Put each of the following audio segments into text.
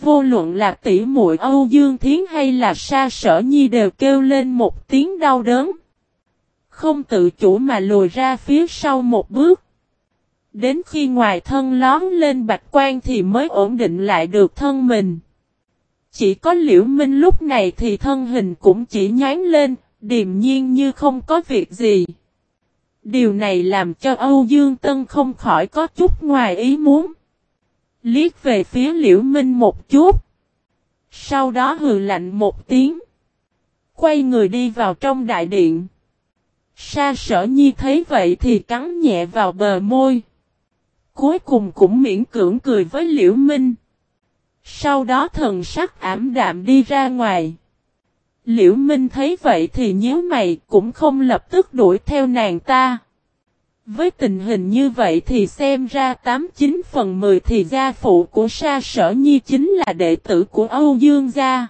Vô luận là tỷ muội Âu Dương Thiến hay là Sa Sở Nhi đều kêu lên một tiếng đau đớn. Không tự chủ mà lùi ra phía sau một bước. Đến khi ngoài thân lóm lên bạch quang thì mới ổn định lại được thân mình. Chỉ có Liễu Minh lúc này thì thân hình cũng chỉ nhoáng lên, điềm nhiên như không có việc gì. Điều này làm cho Âu Dương Tân không khỏi có chút ngoài ý muốn. Liếc về phía Liễu Minh một chút. Sau đó hừ lạnh một tiếng. Quay người đi vào trong đại điện. Sa Sở Nhi thấy vậy thì cắn nhẹ vào bờ môi. Cuối cùng cũng miễn cưỡng cười với Liễu Minh. Sau đó thần sắc ảm đạm đi ra ngoài. Liễu Minh thấy vậy thì nhíu mày cũng không lập tức đuổi theo nàng ta. Với tình hình như vậy thì xem ra 89 phần 10 thì gia phụ của Sa Sở Nhi chính là đệ tử của Âu Dương gia.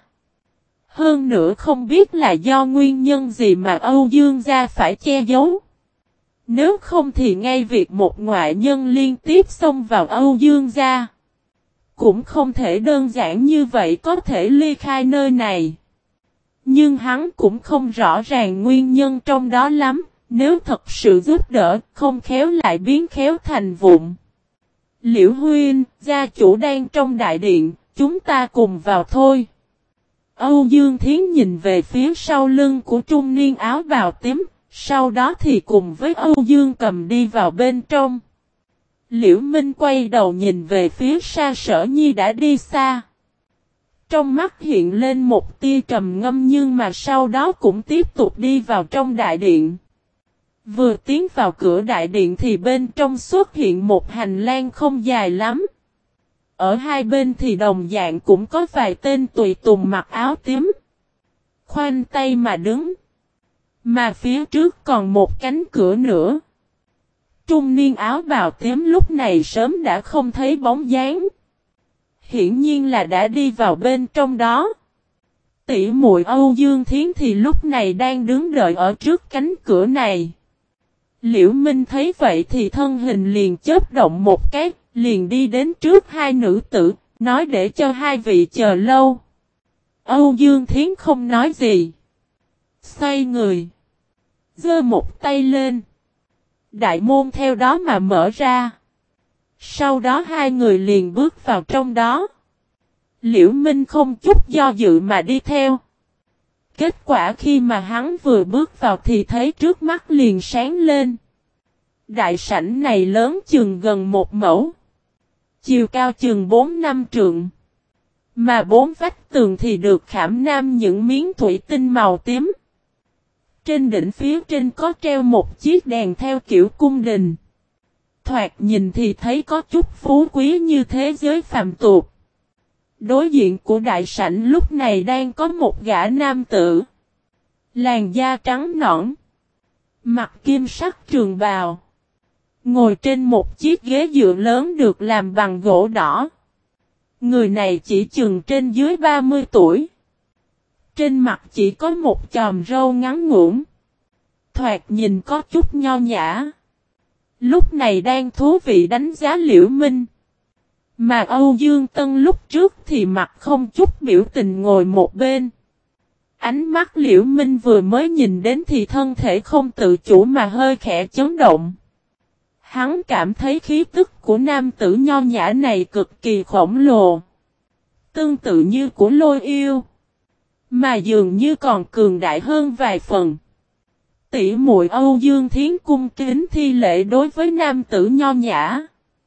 Hơn nữa không biết là do nguyên nhân gì mà Âu Dương gia phải che giấu. Nếu không thì ngay việc một ngoại nhân liên tiếp xông vào Âu Dương gia cũng không thể đơn giản như vậy có thể ly khai nơi này. Nhưng hắn cũng không rõ ràng nguyên nhân trong đó lắm. Nếu thật sự giúp đỡ, không khéo lại biến khéo thành vụn. Liễu Huynh, gia chủ đang trong đại điện, chúng ta cùng vào thôi. Âu Dương Thiến nhìn về phía sau lưng của trung niên áo bào tím, sau đó thì cùng với Âu Dương Cầm đi vào bên trong. Liễu Minh quay đầu nhìn về phía Sa Sở Nhi đã đi xa. Trong mắt hiện lên một tia trầm ngâm nhưng mà sau đó cũng tiếp tục đi vào trong đại điện. Vừa tiến vào cửa đại điện thì bên trong xuất hiện một hành lang không dài lắm. Ở hai bên thì đồng dạng cũng có vài tên tùy tùng mặc áo tím. Khoanh tay mà đứng. Mà phía trước còn một cánh cửa nữa. Trung niên áo bào tím lúc này sớm đã không thấy bóng dáng. Hiển nhiên là đã đi vào bên trong đó. Tỷ muội Âu Dương Thiến thì lúc này đang đứng đợi ở trước cánh cửa này. Liễu Minh thấy vậy thì thân hình liền chớp động một cái, liền đi đến trước hai nữ tử, nói để cho hai vị chờ lâu. Âu Dương Thiến không nói gì. Xoay người. Giơ một tay lên. Đại môn theo đó mà mở ra. Sau đó hai người liền bước vào trong đó. Liễu Minh không chút do dự mà đi theo. Kết quả khi mà hắn vừa bước vào thì thấy trước mắt liền sáng lên. Đại sảnh này lớn chừng gần một mẫu. Chiều cao chừng 4-5 trượng. Mà bốn vách tường thì được khảm nam những miếng thủy tinh màu tím. Trên đỉnh phía trên có treo một chiếc đèn theo kiểu cung đình. Thoạt nhìn thì thấy có chút phú quý như thế giới phàm tục. Đối diện của đại sảnh lúc này đang có một gã nam tử. Làn da trắng nõn. Mặc kim sắc trường bào. Ngồi trên một chiếc ghế dựa lớn được làm bằng gỗ đỏ. Người này chỉ chừng trên dưới 30 tuổi. Trên mặt chỉ có một chòm râu ngắn ngủn. Thoạt nhìn có chút nho nhã. Lúc này đang thú vị đánh giá Liễu Minh. Mà Âu Dương Tân lúc trước thì mặt không chút biểu tình ngồi một bên. Ánh mắt Liễu Minh vừa mới nhìn đến thì thân thể không tự chủ mà hơi khẽ chấn động. Hắn cảm thấy khí tức của nam tử nho nhã này cực kỳ khổng lồ. Tương tự như của Lôi Yêu. Mà dường như còn cường đại hơn vài phần. Tỷ muội Âu Dương Thiến cung kính thi lễ đối với nam tử nho nhã.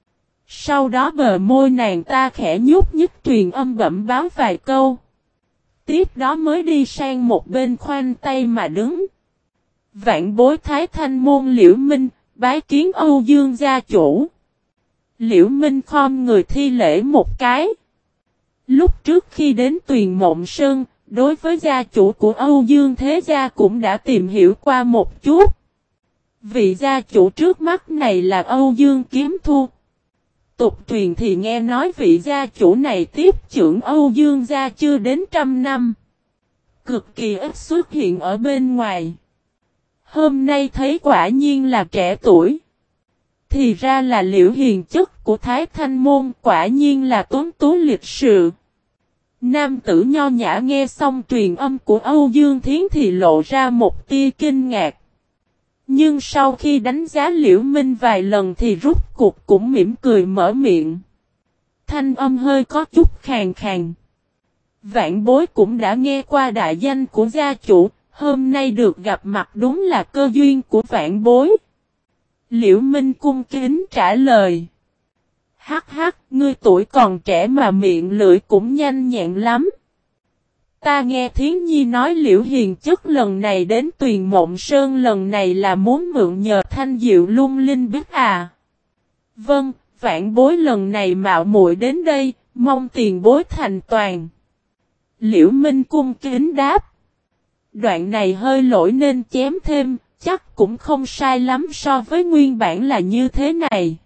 Sau đó bờ môi nàng ta khẽ nhúc nhích truyền âm bẩm báo vài câu. Tiếp đó mới đi sang một bên khoanh tay mà đứng. Vạn bối Thái Thanh môn Liễu Minh, bái kiến Âu Dương gia chủ. Liễu Minh khom người thi lễ một cái. Lúc trước khi đến Tuyền Mộng Sơn, đối với gia chủ của Âu Dương Thế Gia cũng đã tìm hiểu qua một chút. Vị gia chủ trước mắt này là Âu Dương Kiếm Thu. Tục truyền thì nghe nói vị gia chủ này tiếp trưởng Âu Dương gia chưa đến 100 năm. Cực kỳ ít xuất hiện ở bên ngoài. Hôm nay thấy quả nhiên là trẻ tuổi. Thì ra là Liễu Hiền chất của Thái Thanh môn, quả nhiên là tuấn tú lịch sự. Nam tử nho nhã nghe xong truyền âm của Âu Dương Thiến thì lộ ra một tia kinh ngạc. Nhưng sau khi đánh giá Liễu Minh vài lần thì rút cuộc cũng mỉm cười mở miệng. Thanh âm hơi có chút khàn khàn. Vạn bối cũng đã nghe qua đại danh của gia chủ, hôm nay được gặp mặt đúng là cơ duyên của vạn bối. Liễu Minh cung kính trả lời. Hắc hắc, ngươi tuổi còn trẻ mà miệng lưỡi cũng nhanh nhẹn lắm. Ta nghe Thiến Nhi nói Liễu Hiền Chất lần này đến Tuyền Mộng Sơn lần này là muốn mượn nhờ thanh diệu lung linh biết à. Vâng, vạn bối lần này mạo muội đến đây, mong tiền bối thành toàn. Liễu Minh cung kính đáp. Đoạn này hơi lỗi nên chém thêm, chắc cũng không sai lắm so với nguyên bản là như thế này.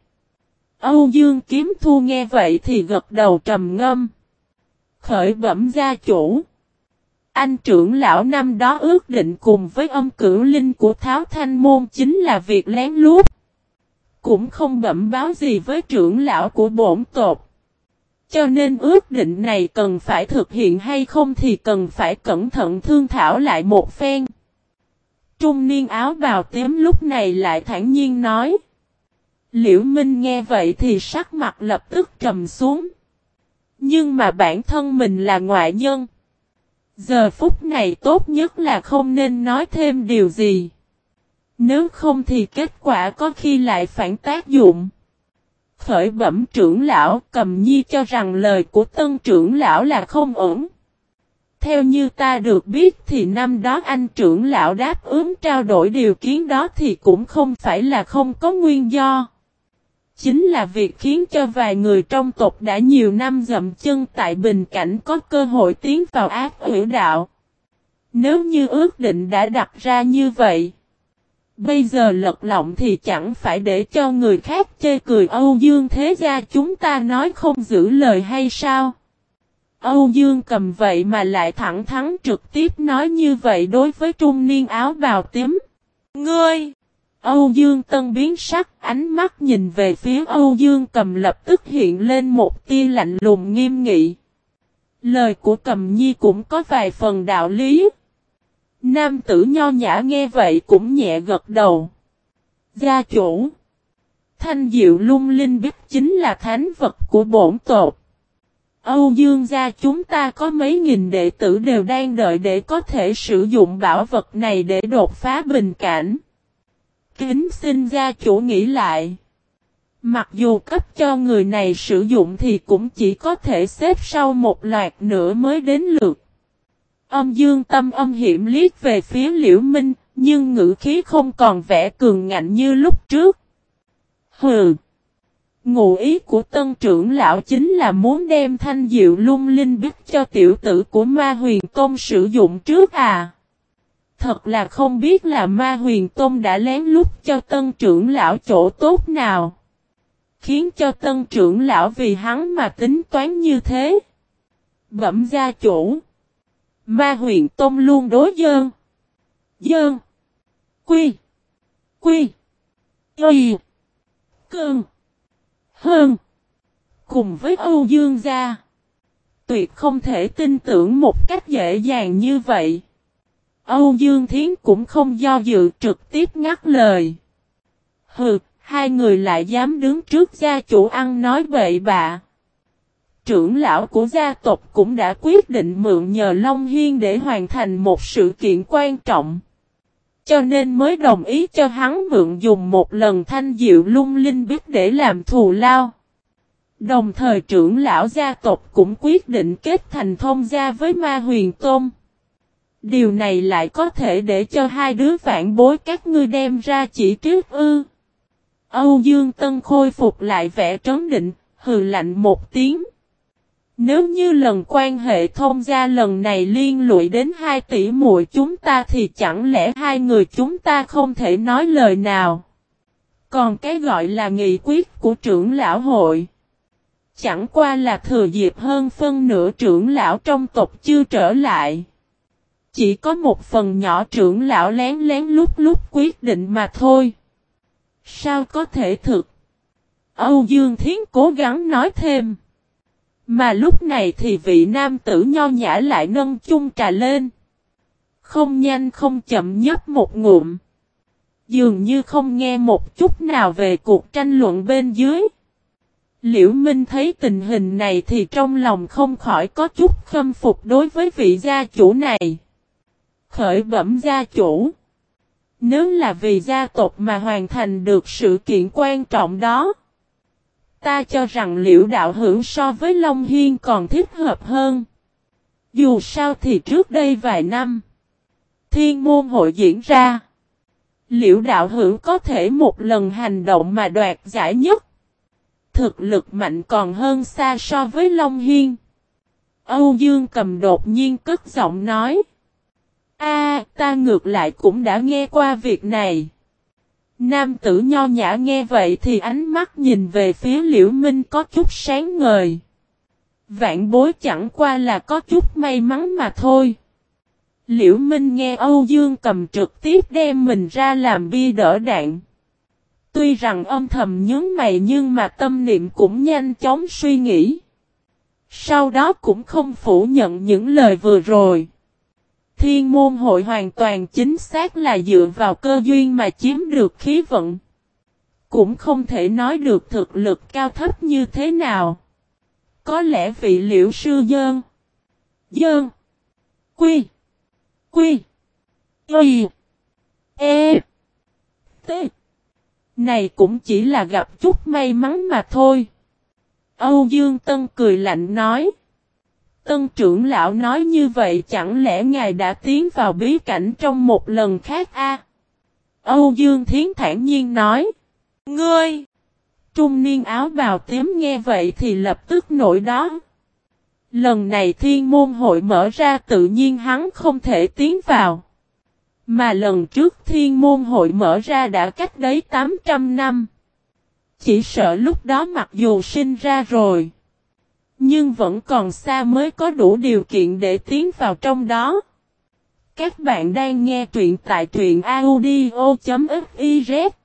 Âu Dương Kiếm Thu nghe vậy thì gật đầu trầm ngâm. Khởi bẩm gia chủ. Anh trưởng lão năm đó ước định cùng với âm cửu linh của Tháo Thanh Môn chính là việc lén lút. Cũng không bẩm báo gì với trưởng lão của bổn tộc. Cho nên ước định này cần phải thực hiện hay không thì cần phải cẩn thận thương thảo lại một phen. Trung niên áo bào tím lúc này lại thản nhiên nói. Liễu Minh nghe vậy thì sắc mặt lập tức trầm xuống. Nhưng mà bản thân mình là ngoại nhân. Giờ phút này tốt nhất là không nên nói thêm điều gì. Nếu không thì kết quả có khi lại phản tác dụng. Khởi bẩm trưởng lão, Cầm Nhi cho rằng lời của tân trưởng lão là không ổn. Theo như ta được biết thì năm đó anh trưởng lão đáp ứng trao đổi điều kiến đó thì cũng không phải là không có nguyên do. Chính là việc khiến cho vài người trong tộc đã nhiều năm dậm chân tại bình cảnh có cơ hội tiến vào ác ủy đạo. Nếu như ước định đã đặt ra như vậy, bây giờ lật lọng thì chẳng phải để cho người khác chê cười Âu Dương thế gia chúng ta nói không giữ lời hay sao? Âu Dương cầm vậy mà lại thẳng thắn trực tiếp nói như vậy đối với trung niên áo bào tím. Ngươi! Âu Dương Tân biến sắc, ánh mắt nhìn về phía Âu Dương Cầm lập tức hiện lên một tia lạnh lùng nghiêm nghị. Lời của Cầm Nhi cũng có vài phần đạo lý. Nam tử nho nhã nghe vậy cũng nhẹ gật đầu. Gia chủ! Thanh diệu lung linh biết chính là thánh vật của bổn tộc. Âu Dương gia chúng ta có mấy nghìn đệ tử đều đang đợi để có thể sử dụng bảo vật này để đột phá bình cảnh. Kính xin gia chủ nghĩ lại. Mặc dù cấp cho người này sử dụng thì cũng chỉ có thể xếp sau một loạt nữa mới đến lượt. Âm Dương tâm âm hiểm liếc về phía Liễu Minh, nhưng ngữ khí không còn vẻ cường ngạnh như lúc trước. Hừ! Ngụ ý của tân trưởng lão chính là muốn đem thanh diệu lung linh biết cho tiểu tử của Ma Huyền Tôn sử dụng trước à? Thật là không biết là Ma Huyền Tôn đã lén lút cho tân trưởng lão chỗ tốt nào. Khiến cho tân trưởng lão vì hắn mà tính toán như thế. Bẩm gia chủ. Ma Huyền Tôn luôn đối dơn. Dơn. Quy. Quy. Y. Cơn. Hơn. Cùng với Âu Dương gia. Tuyệt không thể tin tưởng một cách dễ dàng như vậy. Âu Dương Thiến cũng không do dự trực tiếp ngắt lời. Hừ, hai người lại dám đứng trước gia chủ ăn nói bậy bạ. Trưởng lão của gia tộc cũng đã quyết định mượn nhờ Long Hiên để hoàn thành một sự kiện quan trọng. Cho nên mới đồng ý cho hắn mượn dùng một lần thanh diệu lung linh biết để làm thù lao. Đồng thời trưởng lão gia tộc cũng quyết định kết thành thông gia với Ma Huyền Tôn. Điều này lại có thể để cho hai đứa phản bối các ngươi đem ra chỉ trích ư. Âu Dương Tân khôi phục lại vẻ trấn định, hừ lạnh một tiếng. Nếu như lần quan hệ thông gia lần này liên lụy đến 2 tỷ muội chúng ta thì chẳng lẽ hai người chúng ta không thể nói lời nào. Còn cái gọi là nghị quyết của trưởng lão hội. Chẳng qua là thừa dịp hơn phân nửa trưởng lão trong tộc chưa trở lại. Chỉ có một phần nhỏ trưởng lão lén lén lút lút quyết định mà thôi. Sao có thể thực? Âu Dương Thiến cố gắng nói thêm. Mà lúc này thì vị nam tử nho nhã lại nâng chung trà lên. Không nhanh không chậm nhấp một ngụm. Dường như không nghe một chút nào về cuộc tranh luận bên dưới. Liễu Minh thấy tình hình này thì trong lòng không khỏi có chút khâm phục đối với vị gia chủ này. Khởi bẩm gia chủ. Nếu là vì gia tộc mà hoàn thành được sự kiện quan trọng đó, ta cho rằng Liễu đạo hữu so với Long Hiên còn thích hợp hơn. Dù sao thì trước đây vài năm, Thiên môn hội diễn ra, Liễu đạo hữu có thể một lần hành động mà đoạt giải nhất. Thực lực mạnh còn hơn xa so với Long Hiên. Âu Dương Cầm đột nhiên cất giọng nói. Ta ngược lại cũng đã nghe qua việc này. Nam tử nho nhã nghe vậy thì ánh mắt nhìn về phía Liễu Minh có chút sáng ngời. Vạn bối chẳng qua là có chút may mắn mà thôi. Liễu Minh nghe Âu Dương Cầm trực tiếp đem mình ra làm bia đỡ đạn. Tuy rằng âm thầm nhướng mày nhưng mà tâm niệm cũng nhanh chóng suy nghĩ. Sau đó cũng không phủ nhận những lời vừa rồi. Thiên môn hội hoàn toàn chính xác là dựa vào cơ duyên mà chiếm được khí vận. Cũng không thể nói được thực lực cao thấp như thế nào. Có lẽ vị Liễu sư Dơn, Quy, Y, E, T này cũng chỉ là gặp chút may mắn mà thôi. Âu Dương Tân cười lạnh nói. Tân trưởng lão nói như vậy chẳng lẽ ngài đã tiến vào bí cảnh trong một lần khác a? Âu Dương Thiến thản nhiên nói. Ngươi! Trung niên áo bào tím nghe vậy thì lập tức nổi đó. Lần này thiên môn hội mở ra tự nhiên hắn không thể tiến vào. Mà lần trước thiên môn hội mở ra đã cách đấy 800 năm. Chỉ sợ lúc đó mặc dù sinh ra rồi, nhưng vẫn còn xa mới có đủ điều kiện để tiến vào trong đó. Các bạn đang nghe truyện tại truyện audio.fiz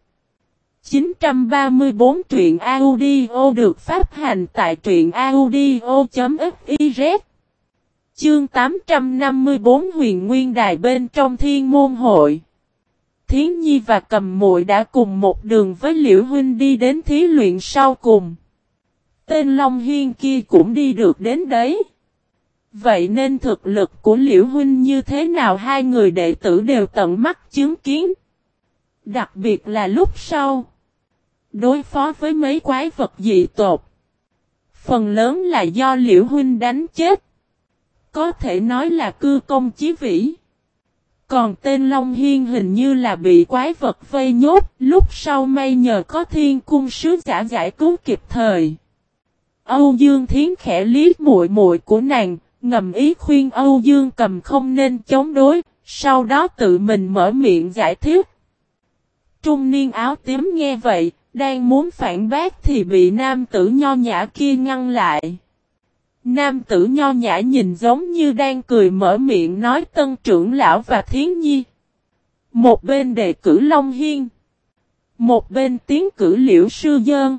934 truyện audio được phát hành tại truyện audio.fiz. Chương 854 Huyền Nguyên Đài bên trong thiên môn hội. Thiến Nhi và Cầm Muội đã cùng một đường với Liễu huynh đi đến thí luyện sau cùng. Tên Long Hiên kia cũng đi được đến đấy. Vậy nên thực lực của Liễu huynh như thế nào hai người đệ tử đều tận mắt chứng kiến. Đặc biệt là lúc sau đối phó với mấy quái vật dị tộc, phần lớn là do Liễu huynh đánh chết. Có thể nói là cư công chí vĩ. Còn tên Long Hiên hình như là bị quái vật vây nhốt, lúc sau may nhờ có thiên cung sứ giả giải cứu kịp thời. Âu Dương Thiến khẽ liếc muội muội của nàng, ngầm ý khuyên Âu Dương Cầm không nên chống đối, sau đó tự mình mở miệng giải thích. Trung niên áo tím nghe vậy, đang muốn phản bác thì bị nam tử nho nhã kia ngăn lại. Nam tử nho nhã nhìn giống như đang cười mở miệng nói Tân trưởng lão và Thiến Nhi. Một bên đề cử Long Hiên, một bên tiến cử Liễu sư Dơn,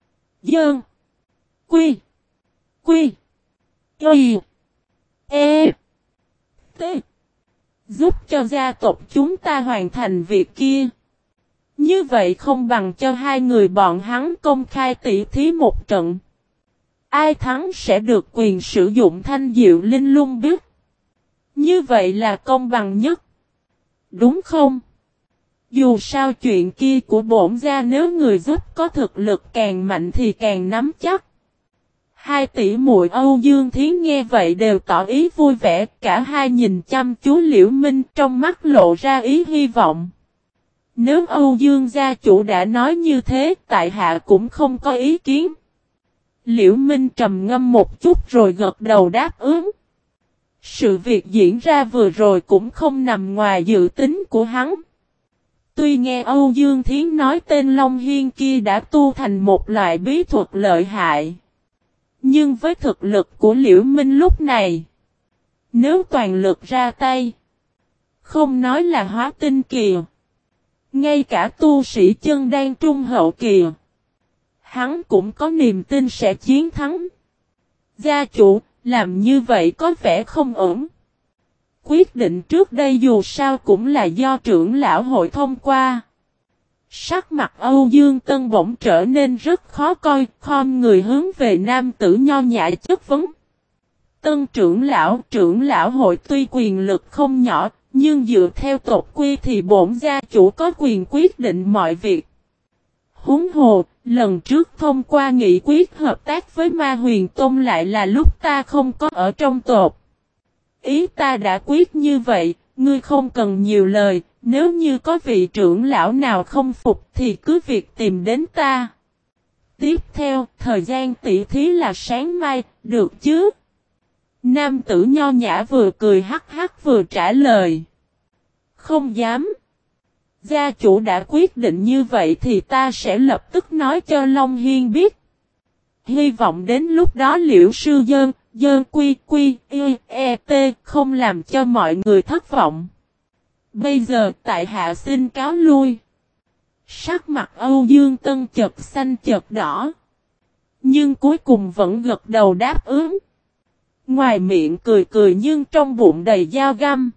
Quy, Y, E, T, giúp cho gia tộc chúng ta hoàn thành việc kia. Như vậy không bằng cho hai người bọn hắn công khai tỉ thí một trận. Ai thắng sẽ được quyền sử dụng thanh diệu linh lung biết. Như vậy là công bằng nhất. Đúng không? Dù sao chuyện kia của bổn gia nếu người giúp có thực lực càng mạnh thì càng nắm chắc. Hai tỷ muội Âu Dương Thiến nghe vậy đều tỏ ý vui vẻ. Cả hai nhìn chăm chú Liễu Minh trong mắt lộ ra ý hy vọng. Nếu Âu Dương gia chủ đã nói như thế, tại hạ cũng không có ý kiến. Liễu Minh trầm ngâm một chút rồi gật đầu đáp ứng. Sự việc diễn ra vừa rồi cũng không nằm ngoài dự tính của hắn. Tuy nghe Âu Dương Thiến nói tên Long Hiên kia đã tu thành một loại bí thuật lợi hại. Nhưng với thực lực của Liễu Minh lúc này, nếu toàn lực ra tay, không nói là hóa tinh kỳ, ngay cả tu sĩ chân đan trung hậu kỳ, hắn cũng có niềm tin sẽ chiến thắng. Gia chủ, làm như vậy có vẻ không ổn. Quyết định trước đây dù sao cũng là do trưởng lão hội thông qua. Sắc mặt Âu Dương Tân bỗng trở nên rất khó coi, khom người hướng về nam tử nho nhã chất vấn. Tân trưởng lão hội tuy quyền lực không nhỏ, nhưng dựa theo tộc quy thì bổn gia chủ có quyền quyết định mọi việc. Huống hồ, lần trước thông qua nghị quyết hợp tác với Ma Huyền Tông lại là lúc ta không có ở trong tộc. Ý ta đã quyết như vậy, ngươi không cần nhiều lời, nếu như có vị trưởng lão nào không phục thì cứ việc tìm đến ta. Tiếp theo, thời gian tỷ thí là sáng mai, được chứ? Nam tử nho nhã vừa cười hắc hắc vừa trả lời. Không dám. Gia chủ đã quyết định như vậy thì ta sẽ lập tức nói cho Long Hiên biết. Hy vọng đến lúc đó Liễu sư dơn quy t không làm cho mọi người thất vọng. Bây giờ tại hạ xin cáo lui. Sắc mặt Âu Dương Tân chợt xanh chợt đỏ. Nhưng cuối cùng vẫn gật đầu đáp ứng. Ngoài miệng cười cười nhưng trong bụng đầy dao găm.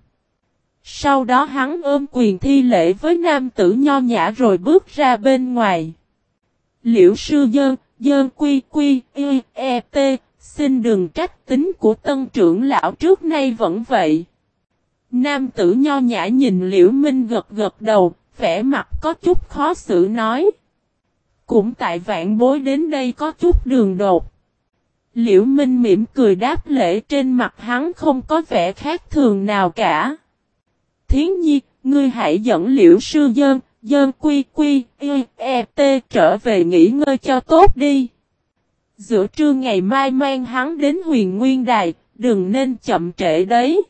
Sau đó hắn ôm quyền thi lễ với nam tử nho nhã rồi bước ra bên ngoài. Liễu sư dơn quy t xin đừng trách tính của tân trưởng lão trước nay vẫn vậy. Nam tử nho nhã nhìn Liễu Minh gật gật đầu, vẻ mặt có chút khó xử nói. Cũng tại vạn bối đến đây có chút đường đột. Liễu Minh mỉm cười đáp lễ, trên mặt hắn không có vẻ khác thường nào cả. Thiến Nhi, ngươi hãy dẫn Liễu sư dơn quy t trở về nghỉ ngơi cho tốt đi. Giữa trưa ngày mai mang hắn đến Huyền Nguyên Đài, đừng nên chậm trễ đấy.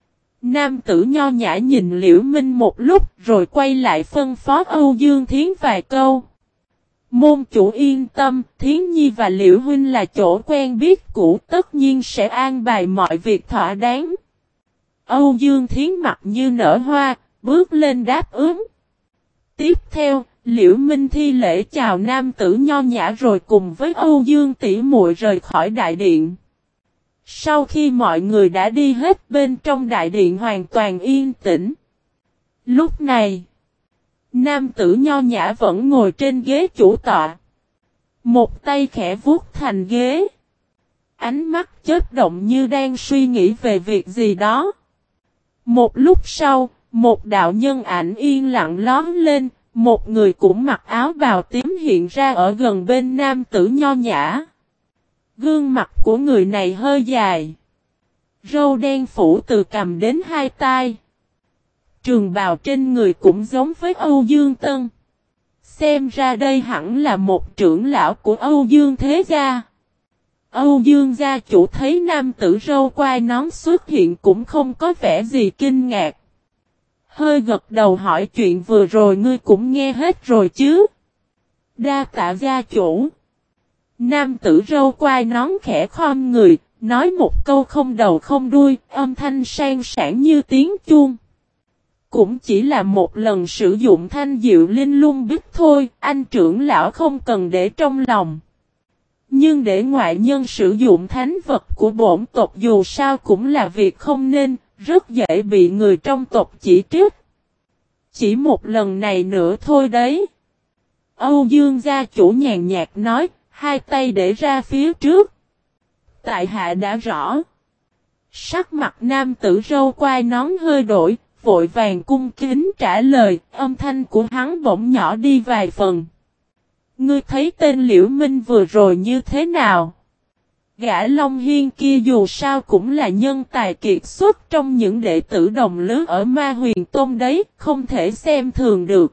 Nam tử nho nhã nhìn Liễu Minh một lúc rồi quay lại phân phó Âu Dương Thiến vài câu. Môn chủ yên tâm, Thiến Nhi và Liễu Huynh là chỗ quen biết cũ, tất nhiên sẽ an bài mọi việc thỏa đáng. Âu Dương Thiến mặt như nở hoa, bước lên đáp ứng. Tiếp theo, Liễu Minh thi lễ chào nam tử nho nhã rồi cùng với Âu Dương tỷ muội rời khỏi đại điện. Sau khi mọi người đã đi hết bên trong đại điện hoàn toàn yên tĩnh. Lúc này, nam tử nho nhã vẫn ngồi trên ghế chủ tọa. Một tay khẽ vuốt thành ghế. Ánh mắt chớp động như đang suy nghĩ về việc gì đó. Một lúc sau, một đạo nhân ảnh yên lặng lóm lên, một người cũng mặc áo bào tím hiện ra ở gần bên nam tử nho nhã. Gương mặt của người này hơi dài. Râu đen phủ từ cằm đến hai tai. Trường bào trên người cũng giống với Âu Dương Tân. Xem ra đây hẳn là một trưởng lão của Âu Dương thế gia. Âu Dương gia chủ thấy nam tử râu quai nón xuất hiện cũng không có vẻ gì kinh ngạc. Hơi gật đầu hỏi chuyện vừa rồi ngươi cũng nghe hết rồi chứ. Đa tạ gia chủ. Nam tử râu quai nón khẽ khom người, nói một câu không đầu không đuôi, âm thanh sang sảng như tiếng chuông. Cũng chỉ là một lần sử dụng thanh diệu linh lung biết thôi, anh trưởng lão không cần để trong lòng. Nhưng để ngoại nhân sử dụng thánh vật của bổn tộc dù sao cũng là việc không nên, rất dễ bị người trong tộc chỉ trích. Chỉ một lần này nữa thôi đấy. Âu Dương gia chủ nhàn nhạt nói, hai tay để ra phía trước. Tại hạ đã rõ. Sắc mặt nam tử râu quai nón hơi đổi, vội vàng cung kính trả lời, âm thanh của hắn bỗng nhỏ đi vài phần. Ngươi thấy tên Liễu Minh vừa rồi như thế nào? Gã Long Hiên kia dù sao cũng là nhân tài kiệt xuất trong những đệ tử đồng lứa ở Ma Huyền Tôn đấy, không thể xem thường được.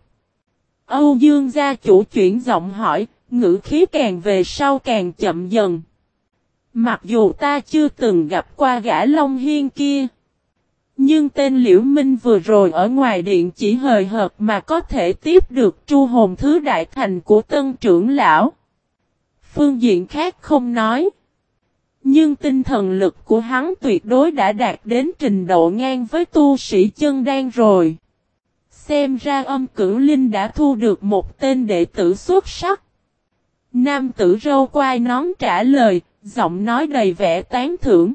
Âu Dương gia chủ chuyển giọng hỏi, ngữ khí càng về sau càng chậm dần. Mặc dù ta chưa từng gặp qua gã Long Hiên kia, nhưng tên Liễu Minh vừa rồi ở ngoài điện chỉ hời hợt mà có thể tiếp được tru hồn thứ đại thành của tân trưởng lão. Phương diện khác không nói. Nhưng tinh thần lực của hắn tuyệt đối đã đạt đến trình độ ngang với tu sĩ chân đan rồi. Xem ra Âm Cửu Linh đã thu được một tên đệ tử xuất sắc. Nam tử râu quai nón trả lời, Giọng nói đầy vẻ tán thưởng.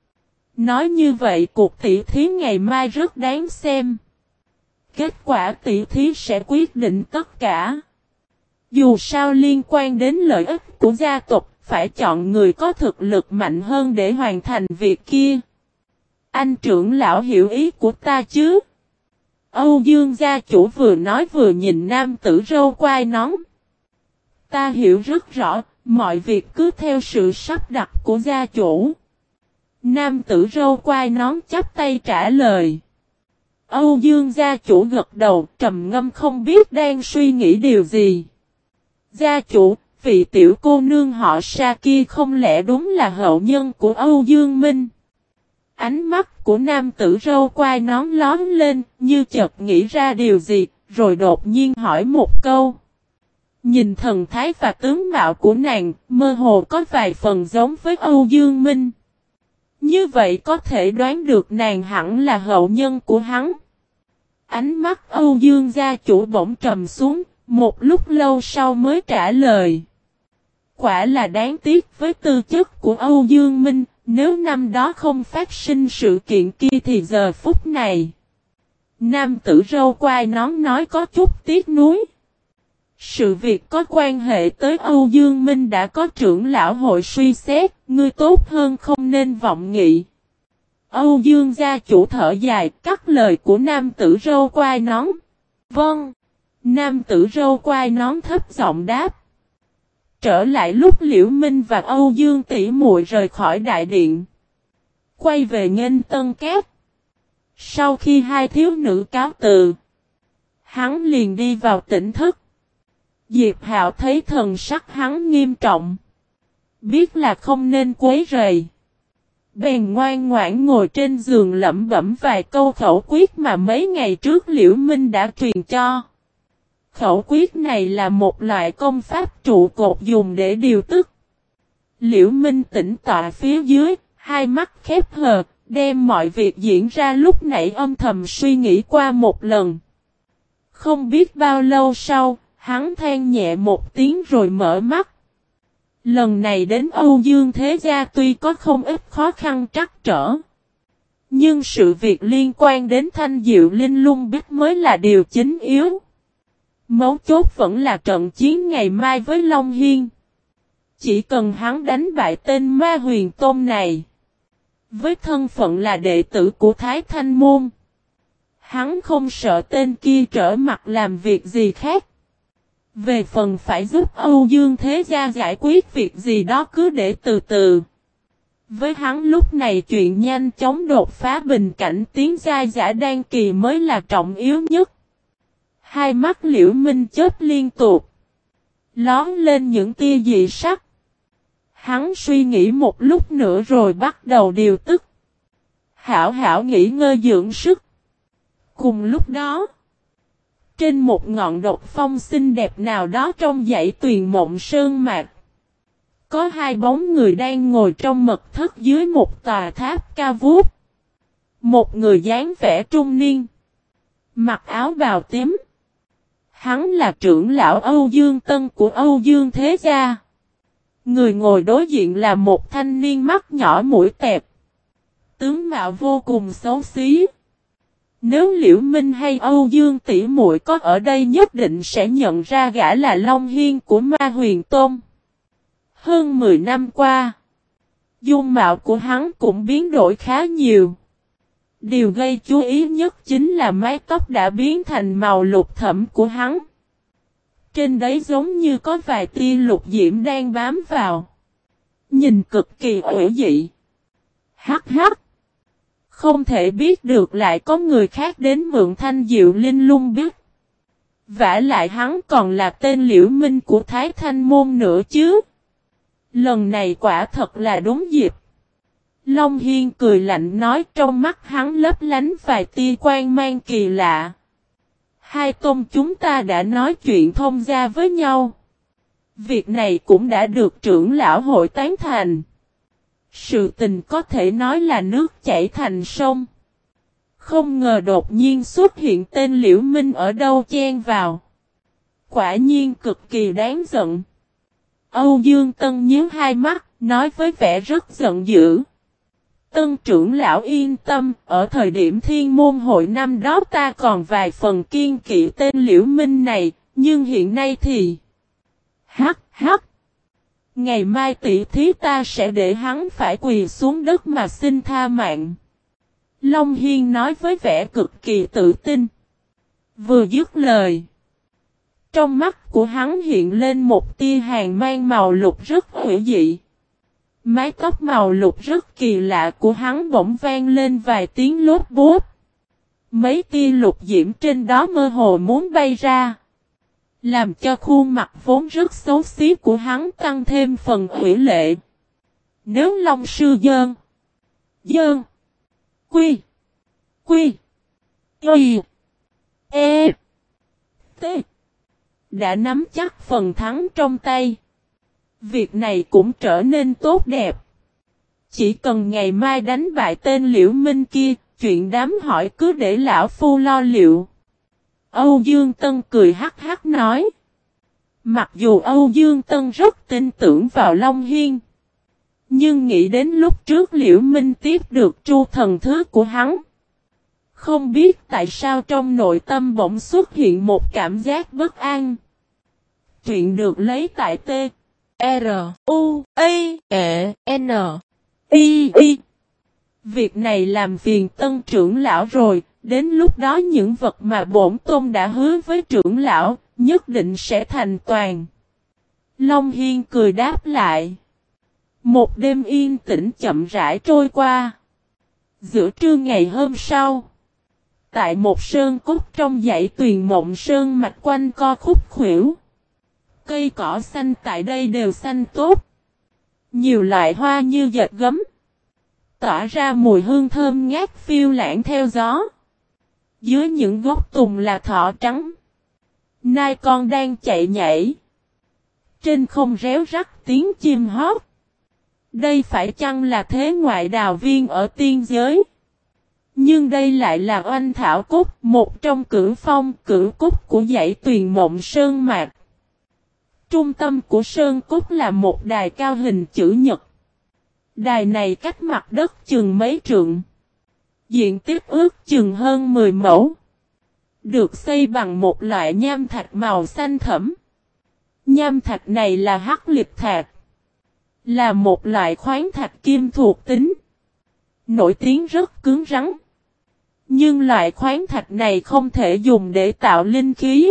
Nói như vậy cuộc tỷ thí ngày mai rất đáng xem. Kết quả tỷ thí sẽ quyết định tất cả. Dù sao liên quan đến lợi ích của gia tộc, phải chọn người có thực lực mạnh hơn để hoàn thành việc kia. Anh trưởng lão hiểu ý của ta chứ? Âu Dương gia chủ vừa nói vừa nhìn nam tử râu quai nón. Ta hiểu rất rõ, mọi việc cứ theo sự sắp đặt của gia chủ. Nam tử râu quai nón chắp tay trả lời. Âu Dương gia chủ gật đầu, trầm ngâm không biết đang suy nghĩ điều gì. Gia chủ, vị tiểu cô nương họ Sa kia không lẽ đúng là hậu nhân của Âu Dương Minh? Ánh mắt của nam tử râu quai nón lóm lên, như chợt nghĩ ra điều gì, rồi đột nhiên hỏi một câu. Nhìn thần thái và tướng mạo của nàng, mơ hồ có vài phần giống với Âu Dương Minh. Như vậy có thể đoán được nàng hẳn là hậu nhân của hắn. Ánh mắt Âu Dương gia chủ bỗng trầm xuống, một lúc lâu sau mới trả lời. Quả là đáng tiếc với tư chất của Âu Dương Minh, nếu năm đó không phát sinh sự kiện kia thì giờ phút này. Nam tử râu quai nón nói có chút tiếc nuối. Sự việc có quan hệ tới Âu Dương Minh đã có trưởng lão hội suy xét, ngươi tốt hơn không nên vọng nghị. Âu Dương gia chủ thở dài, cắt lời của nam tử râu quai nón. Vâng. Nam tử râu quai nón thấp giọng đáp. Trở lại lúc Liễu Minh và Âu Dương tỷ muội rời khỏi đại điện. Quay về nghênh Tân Cát. Sau khi hai thiếu nữ cáo từ, hắn liền đi vào tỉnh thức. Diệp Hạo thấy thần sắc hắn nghiêm trọng. Biết là không nên quấy rầy. Bèn ngoan ngoãn ngồi trên giường lẩm bẩm vài câu khẩu quyết mà mấy ngày trước Liễu Minh đã truyền cho. Khẩu quyết này là một loại công pháp trụ cột dùng để điều tức. Liễu Minh tĩnh tọa phía dưới, hai mắt khép hờ, đem mọi việc diễn ra lúc nãy âm thầm suy nghĩ qua một lần. Không biết bao lâu sau, hắn than nhẹ một tiếng rồi mở mắt. Lần này đến Âu Dương Thế Gia tuy có không ít khó khăn trắc trở. Nhưng sự việc liên quan đến Thanh Diệu Linh Lung Bích mới là điều chính yếu. Mấu chốt vẫn là trận chiến ngày mai với Long Hiên. Chỉ cần hắn đánh bại tên Ma Huyền Tôn này. Với thân phận là đệ tử của Thái Thanh Môn. Hắn không sợ tên kia trở mặt làm việc gì khác. Về phần phải giúp Âu Dương Thế Gia giải quyết việc gì đó cứ để từ từ. Với hắn lúc này chuyện nhanh chóng đột phá bình cảnh tiến giai giả đan kỳ mới là trọng yếu nhất. Hai mắt Liễu Minh chớp liên tục. Lón lên những tia dị sắc. Hắn suy nghĩ một lúc nữa rồi bắt đầu điều tức. Hảo hảo nghỉ ngơi dưỡng sức. Cùng lúc đó, trên một ngọn độc phong xinh đẹp nào đó trong dãy Tuyền Mộng Sơn Mạc, có hai bóng người đang ngồi trong mật thất dưới một tòa tháp cao vút. Một người dáng vẻ trung niên, mặc áo bào tím. Hắn là trưởng lão Âu Dương Tân của Âu Dương Thế Gia. Người ngồi đối diện là một thanh niên mắt nhỏ mũi tẹp. Tướng mạo vô cùng xấu xí. Nếu Liễu Minh hay Âu Dương tỷ muội có ở đây nhất định sẽ nhận ra gã là Long Hiên của Ma Huyền Tôn. Hơn 10 năm qua, dung mạo của hắn cũng biến đổi khá nhiều. Điều gây chú ý nhất chính là mái tóc đã biến thành màu lục thẫm của hắn. Trên đấy giống như có vài tia lục diễm đang bám vào. Nhìn cực kỳ uể dị. Hắc hắc. Không thể biết được lại có người khác đến mượn Thanh Diệu Linh Lung biết. Vả lại hắn còn là tên Liễu Minh của Thái Thanh Môn nữa chứ. Lần này quả thật là đúng dịp. Long Hiên cười lạnh nói, trong mắt hắn lấp lánh vài tia quan mang kỳ lạ. Hai tôn chúng ta đã nói chuyện thông gia với nhau. Việc này cũng đã được trưởng lão hội tán thành. Sự tình có thể nói là nước chảy thành sông. Không ngờ đột nhiên xuất hiện tên Liễu Minh ở đâu chen vào. Quả nhiên cực kỳ đáng giận. Âu Dương Tân nhíu hai mắt. nói với vẻ rất giận dữ. Tân trưởng lão yên tâm, ở thời điểm thiên môn hội năm đó ta còn vài phần kiên kỵ tên Liễu Minh này, nhưng hiện nay thì... Hắc hắc! Ngày mai tỷ thí ta sẽ để hắn phải quỳ xuống đất mà xin tha mạng. Long Hiên nói với vẻ cực kỳ tự tin. Vừa dứt lời. Trong mắt của hắn hiện lên một tia hàn mang màu lục rất hữu dị. Mái tóc màu lục rất kỳ lạ của hắn bỗng vang lên vài tiếng lốp bốp. Mấy tia lục diễm trên đó mơ hồ muốn bay ra. Làm cho khuôn mặt vốn rất xấu xí của hắn tăng thêm phần hủy lệ. Nếu Long Sư Dơn. Quy. Y. E. T. Đã nắm chắc phần thắng trong tay. Việc này cũng trở nên tốt đẹp. Chỉ cần ngày mai đánh bại tên Liễu Minh kia, chuyện đám hỏi cứ để lão phu lo liệu. Âu Dương Tân cười hắc hắc nói. Mặc dù Âu Dương Tân rất tin tưởng vào Long Hiên. Nhưng nghĩ đến lúc trước Liễu Minh tiếp được tru thần thứ của hắn. Không biết tại sao trong nội tâm bỗng xuất hiện một cảm giác bất an. Truyện được lấy tại T. R. U. A. E. N. I. Việc này làm phiền Tân trưởng lão rồi, đến lúc đó những vật mà bổn tôn đã hứa với trưởng lão, nhất định sẽ thành toàn. Long Hiên cười đáp lại. Một đêm yên tĩnh chậm rãi trôi qua. Giữa trưa ngày hôm sau, tại một sơn cốt trong dãy Tuyền Mộng Sơn mạch quanh co khúc khuỷu. Cây cỏ xanh tại đây đều xanh tốt. Nhiều loại hoa như dệt gấm. Tỏa ra mùi hương thơm ngát phiêu lãng theo gió. Dưới những gốc tùng là thỏ trắng. Nai con đang chạy nhảy. Trên không réo rắt tiếng chim hót. Đây phải chăng là thế ngoại đào viên ở tiên giới? Nhưng đây lại là oanh thảo cúc, một trong cửu phong cửu cúc của dãy Tuyền Mộng Sơn mạc. Trung tâm của sơn cúc là một đài cao hình chữ nhật. Đài này cách mặt đất chừng mấy trượng. Diện tích ước chừng hơn 10 mẫu. Được xây bằng một loại nham thạch màu xanh thẫm. Nham thạch này là hắc liệt thạch. Là một loại khoáng thạch kim thuộc tính. Nổi tiếng rất cứng rắn. Nhưng loại khoáng thạch này không thể dùng để tạo linh khí.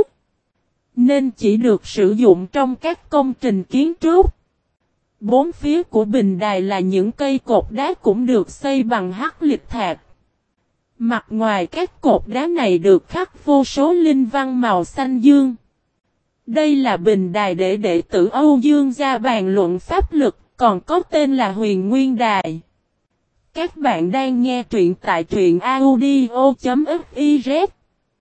Nên chỉ được sử dụng trong các công trình kiến trúc. Bốn phía của bình đài là những cây cột đá cũng được xây bằng hắc liệt thạch. Mặt ngoài các cột đá này được khắc vô số linh văn màu xanh dương. Đây là bình đài để đệ tử Âu Dương gia bàn luận pháp lực, còn có tên là Huyền Nguyên Đài. Các bạn đang nghe truyện tại truyện audio.fiz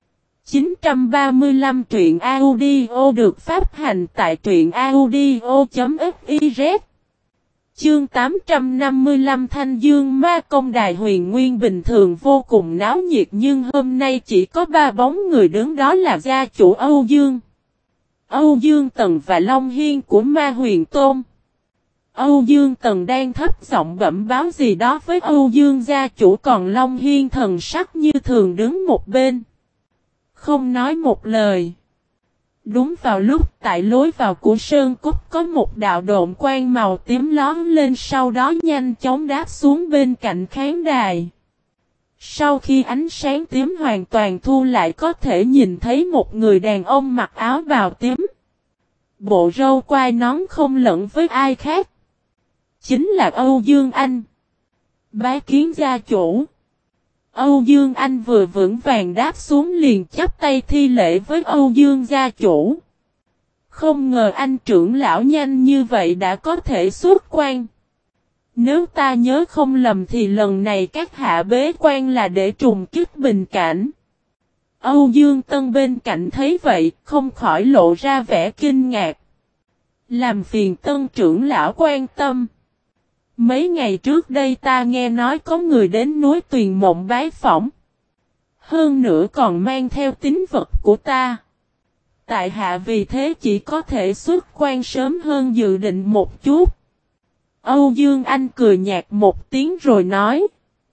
935 truyện audio được phát hành tại truyện audio.fiz. Chương 855 Thanh Dương Ma Công Đài Huyền Nguyên bình thường vô cùng náo nhiệt nhưng hôm nay chỉ có 3 bóng người đứng đó là gia chủ Âu Dương, Âu Dương Tần và Long Hiên của Ma Huyền Tôn. Âu Dương Tần đang thấp giọng bẩm báo gì đó với Âu Dương gia chủ, còn Long Hiên thần sắc như thường đứng một bên. Không nói một lời. Đúng vào lúc tại lối vào của sơn cúc có một đạo độn quang màu tím lóm lên, sau đó nhanh chóng đáp xuống bên cạnh khán đài. Sau khi ánh sáng tím hoàn toàn thu lại, có thể nhìn thấy một người đàn ông mặc áo bào tím. Bộ râu quai nón không lẫn với ai khác. Chính là Âu Dương Anh. Bái kiến gia chủ. Âu Dương Anh vừa vững vàng đáp xuống liền chắp tay thi lễ với Âu Dương gia chủ. Không ngờ anh trưởng lão nhanh như vậy đã có thể xuất quan. Nếu ta nhớ không lầm thì lần này các hạ bế quan là để trùng kích bình cảnh. Âu Dương Tân bên cạnh thấy vậy không khỏi lộ ra vẻ kinh ngạc. Làm phiền Tân trưởng lão quan tâm. Mấy ngày trước đây ta nghe nói có người đến núi Tuyền Mộng bái phỏng. Hơn nữa còn mang theo tín vật của ta. Tại hạ vì thế chỉ có thể xuất quan sớm hơn dự định một chút. Âu Dương Anh cười nhạt một tiếng rồi nói.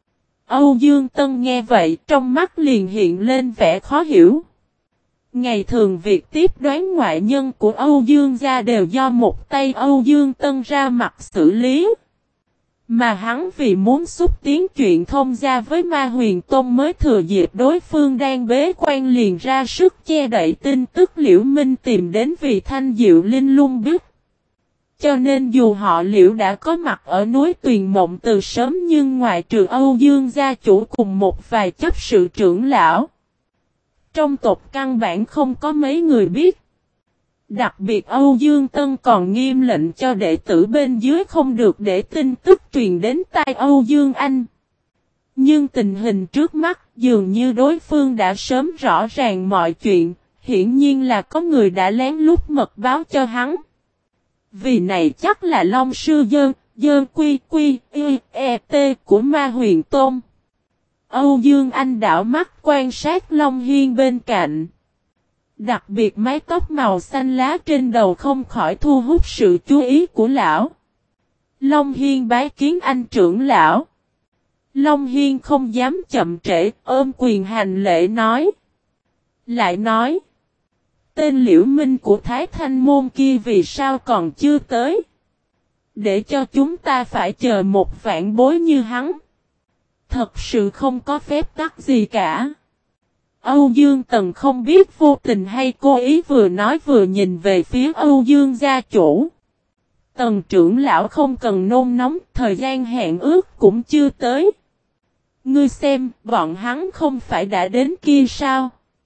Âu Dương Tân nghe vậy trong mắt liền hiện lên vẻ khó hiểu. Ngày thường việc tiếp đoán ngoại nhân của Âu Dương gia đều do một tay Âu Dương Tân ra mặt xử lý. Mà hắn vì muốn xúc tiến chuyện thông gia với Ma Huyền Tôn mới thừa dịp đối phương đang bế quan liền ra sức che đậy tin tức Liễu Minh tìm đến vì Thanh Diệu Linh Lung biết. Cho nên dù họ Liễu đã có mặt ở núi Tuyền Mộng từ sớm nhưng ngoại trừ Âu Dương gia chủ cùng một vài chấp sự trưởng lão. Trong tộc căn bản không có mấy người biết. Đặc biệt Âu Dương Tân còn nghiêm lệnh cho đệ tử bên dưới không được để tin tức truyền đến tai Âu Dương Anh. Nhưng tình hình trước mắt dường như đối phương đã sớm rõ ràng mọi chuyện, hiển nhiên là có người đã lén lút mật báo cho hắn. Vì này chắc là Long Sư Dơn Quy Quy E T của Ma Huyền Tôn. Âu Dương Anh đảo mắt quan sát Long Hiên bên cạnh. Đặc biệt mái tóc màu xanh lá trên đầu không khỏi thu hút sự chú ý của lão. Long Hiên bái kiến anh trưởng lão. Long Hiên không dám chậm trễ, ôm quyền hành lễ nói. Lại nói. Tên Liễu Minh của Thái Thanh Môn kia vì sao còn chưa tới? Để cho chúng ta phải chờ một vạn bối như hắn. Thật sự không có phép tắc gì cả. Âu Dương Tần không biết vô tình hay cố ý vừa nói vừa nhìn về phía Âu Dương gia chủ. Tần trưởng lão không cần nôn nóng, thời gian hẹn ước cũng chưa tới. Ngươi xem, bọn hắn không phải đã đến kia sao?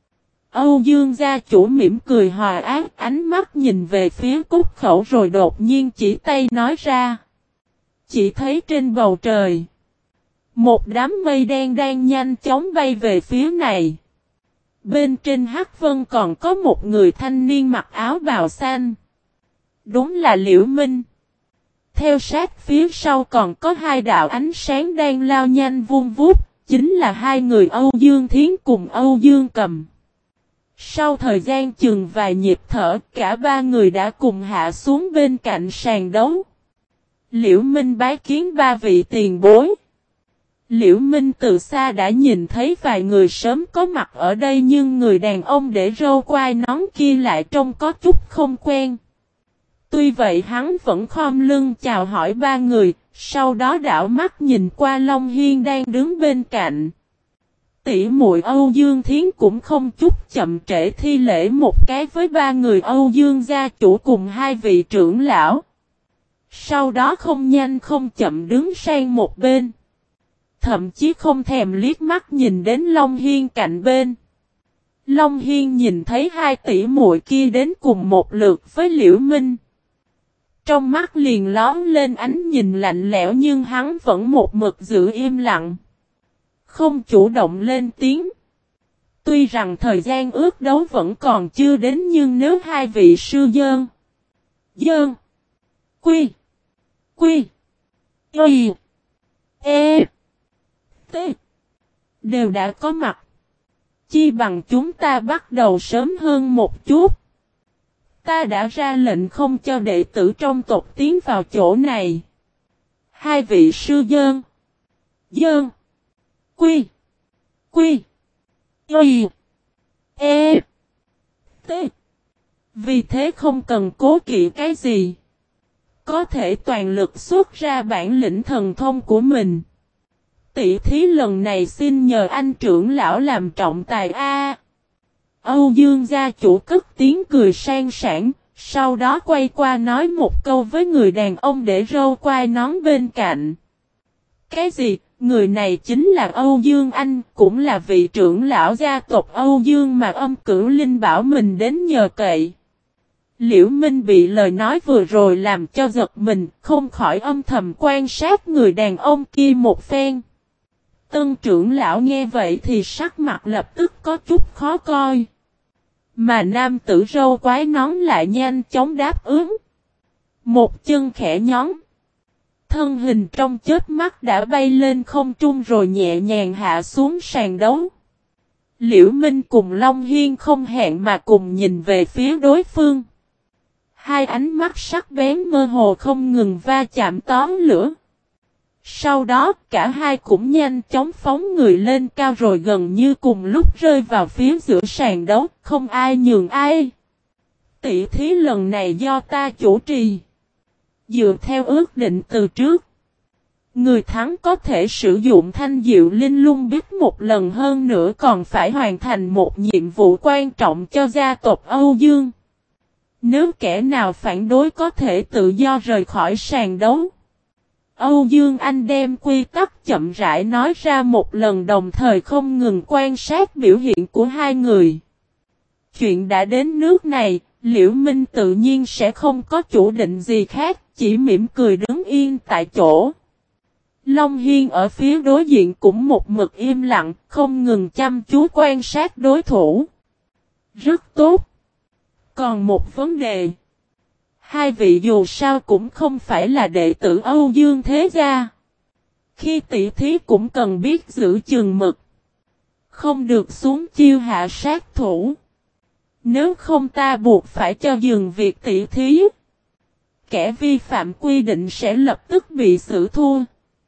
Âu Dương gia chủ mỉm cười hòa ác, ánh mắt nhìn về phía Cúc Khẩu rồi đột nhiên chỉ tay nói ra. Chỉ thấy trên bầu trời, một đám mây đen đang nhanh chóng bay về phía này. Bên trên hắc vân còn có một người thanh niên mặc áo bào xanh. Đúng là Liễu Minh. Theo sát phía sau còn có hai đạo ánh sáng đang lao nhanh vun vút, chính là hai người Âu Dương Thiến cùng Âu Dương Cầm. Sau thời gian chừng vài nhịp thở, cả ba người đã cùng hạ xuống bên cạnh sàn đấu. Liễu Minh bái kiến ba vị tiền bối. Liễu Minh từ xa đã nhìn thấy vài người sớm có mặt ở đây nhưng người đàn ông để râu quai nón kia lại trông có chút không quen. Tuy vậy hắn vẫn khom lưng chào hỏi ba người, sau đó đảo mắt nhìn qua Long Hiên đang đứng bên cạnh. Tỷ muội Âu Dương Thiến cũng không chút chậm trễ thi lễ một cái với ba người Âu Dương gia chủ cùng hai vị trưởng lão. Sau đó không nhanh không chậm đứng sang một bên. Thậm chí không thèm liếc mắt nhìn đến Long Hiên cạnh bên. Long Hiên nhìn thấy hai tỷ muội kia đến cùng một lượt với Liễu Minh. Trong mắt liền lóm lên ánh nhìn lạnh lẽo nhưng hắn vẫn một mực giữ im lặng. Không chủ động lên tiếng. Tuy rằng thời gian ước đấu vẫn còn chưa đến nhưng nếu hai vị sư Dơn Quy Y E T đều đã có mặt. Chi bằng chúng ta bắt đầu sớm hơn một chút. Ta đã ra lệnh không cho đệ tử trong tộc tiến vào chỗ này. Hai vị sư Dơn Quy Y E T vì thế không cần cố kỵ cái gì. Có thể toàn lực xuất ra bản lĩnh thần thông của mình. Tỷ thí lần này xin nhờ anh trưởng lão làm trọng tài a. Âu Dương gia chủ cất tiếng cười sang sảng, sau đó quay qua nói một câu với người đàn ông để râu quai nón bên cạnh. Cái gì? Người này chính là Âu Dương Anh, cũng là vị trưởng lão gia tộc Âu Dương mà Âm Cửu Linh bảo mình đến nhờ cậy. Liễu Minh bị lời nói vừa rồi làm cho giật mình, không khỏi âm thầm quan sát người đàn ông kia một phen. Tân trưởng lão nghe vậy thì sắc mặt lập tức có chút khó coi. Mà nam tử râu quái nón lại nhanh chóng đáp ứng. Một chân khẽ nhón. Thân hình trong chớp mắt đã bay lên không trung rồi nhẹ nhàng hạ xuống sàn đấu. Liễu Minh cùng Long Hiên không hẹn mà cùng nhìn về phía đối phương. Hai ánh mắt sắc bén mơ hồ không ngừng va chạm tóm lửa. Sau đó cả hai cũng nhanh chóng phóng người lên cao rồi gần như cùng lúc rơi vào phía giữa sàn đấu, không ai nhường ai. Tỷ thí lần này do ta chủ trì. Dựa theo ước định từ trước, người thắng có thể sử dụng thanh diệu linh lung biết một lần, hơn nữa còn phải hoàn thành một nhiệm vụ quan trọng cho gia tộc Âu Dương. Nếu kẻ nào phản đối có thể tự do rời khỏi sàn đấu. Âu Dương Anh đem quy tắc chậm rãi nói ra một lần, đồng thời không ngừng quan sát biểu hiện của hai người. Chuyện đã đến nước này, Liễu Minh tự nhiên sẽ không có chủ định gì khác, chỉ mỉm cười đứng yên tại chỗ. Long Hiên ở phía đối diện cũng một mực im lặng, không ngừng chăm chú quan sát đối thủ. Rất tốt. Còn một vấn đề. Hai vị dù sao cũng không phải là đệ tử Âu Dương thế gia. Khi tỷ thí cũng cần biết giữ chừng mực. Không được xuống chiêu hạ sát thủ. Nếu không ta buộc phải cho dừng việc tỷ thí. Kẻ vi phạm quy định sẽ lập tức bị xử thua.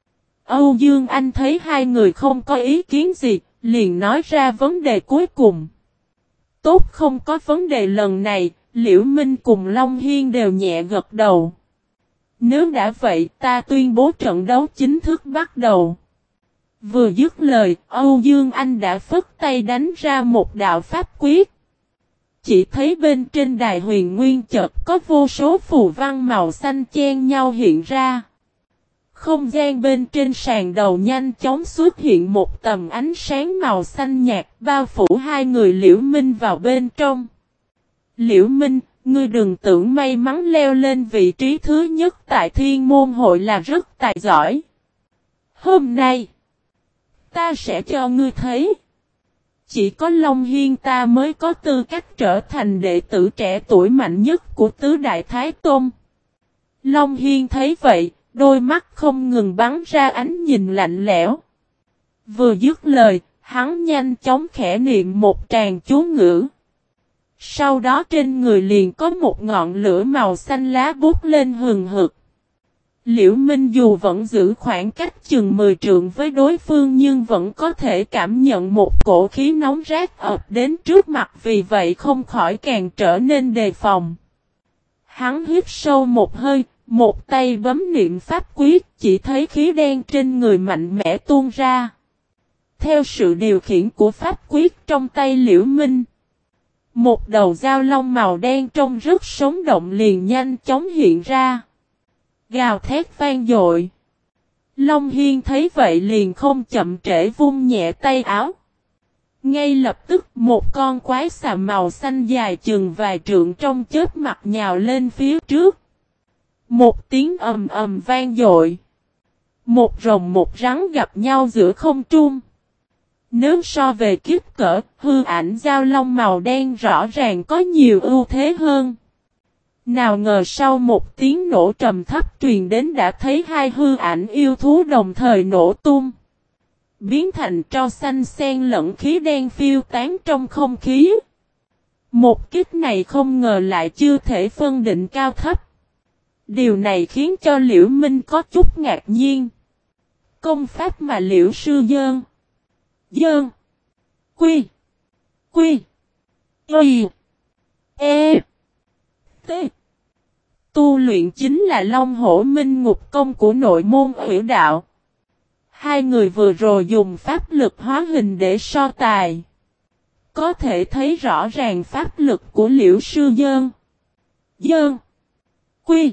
Âu Dương Anh thấy hai người không có ý kiến gì, liền nói ra vấn đề cuối cùng. Tốt, không có vấn đề lần này, Liễu Minh cùng Long Hiên đều nhẹ gật đầu. Nếu đã vậy ta tuyên bố trận đấu chính thức bắt đầu. Vừa dứt lời, Âu Dương Anh đã phất tay đánh ra một đạo pháp quyết. Chỉ thấy bên trên đài huyền nguyên chợt có vô số phù văn màu xanh chen nhau hiện ra. Không gian bên trên sàn đầu nhanh chóng xuất hiện một tầm ánh sáng màu xanh nhạt bao phủ hai người Liễu Minh vào bên trong. Liễu Minh, ngươi đừng tưởng may mắn leo lên vị trí thứ nhất tại Thiên Môn Hội là rất tài giỏi. Hôm nay, ta sẽ cho ngươi thấy. Chỉ có Long Hiên ta mới có tư cách trở thành đệ tử trẻ tuổi mạnh nhất của Tứ Đại Thái Tôn. Long Hiên thấy vậy, đôi mắt không ngừng bắn ra ánh nhìn lạnh lẽo. Vừa dứt lời, hắn nhanh chóng khẽ niệm một tràng chú ngữ. Sau đó trên người liền có một ngọn lửa màu xanh lá bút lên hừng hực. Liễu Minh dù vẫn giữ khoảng cách chừng 10 trượng với đối phương nhưng vẫn có thể cảm nhận một cổ khí nóng rát ập đến trước mặt, vì vậy không khỏi càng trở nên đề phòng. Hắn hít sâu một hơi, một tay bấm niệm pháp quyết, chỉ thấy khí đen trên người mạnh mẽ tuôn ra. Theo sự điều khiển của pháp quyết trong tay Liễu Minh, một đầu dao long màu đen trông rất sống động liền nhanh chóng hiện ra. Gào thét vang dội. Long Hiên thấy vậy liền không chậm trễ vung nhẹ tay áo. Ngay lập tức một con quái xà màu xanh dài chừng vài trượng trong chớp mặt nhào lên phía trước. Một tiếng ầm ầm vang dội. Một rồng một rắn gặp nhau giữa không trung. Nếu so về kiếp cỡ, hư ảnh dao long màu đen rõ ràng có nhiều ưu thế hơn. Nào ngờ sau một tiếng nổ trầm thấp truyền đến đã thấy hai hư ảnh yêu thú đồng thời nổ tung. Biến thành tro xanh xen lẫn khí đen phiêu tán trong không khí. Một kích này không ngờ lại chưa thể phân định cao thấp. Điều này khiến cho Liễu Minh có chút ngạc nhiên. Công pháp mà Liễu sư Dơn. Quy. T. Tu luyện chính là Long Hổ Minh Ngục Công của nội môn Uyển Đạo. Hai người vừa rồi dùng pháp lực hóa hình để so tài. Có thể thấy rõ ràng pháp lực của Liễu sư Dơn. Quy.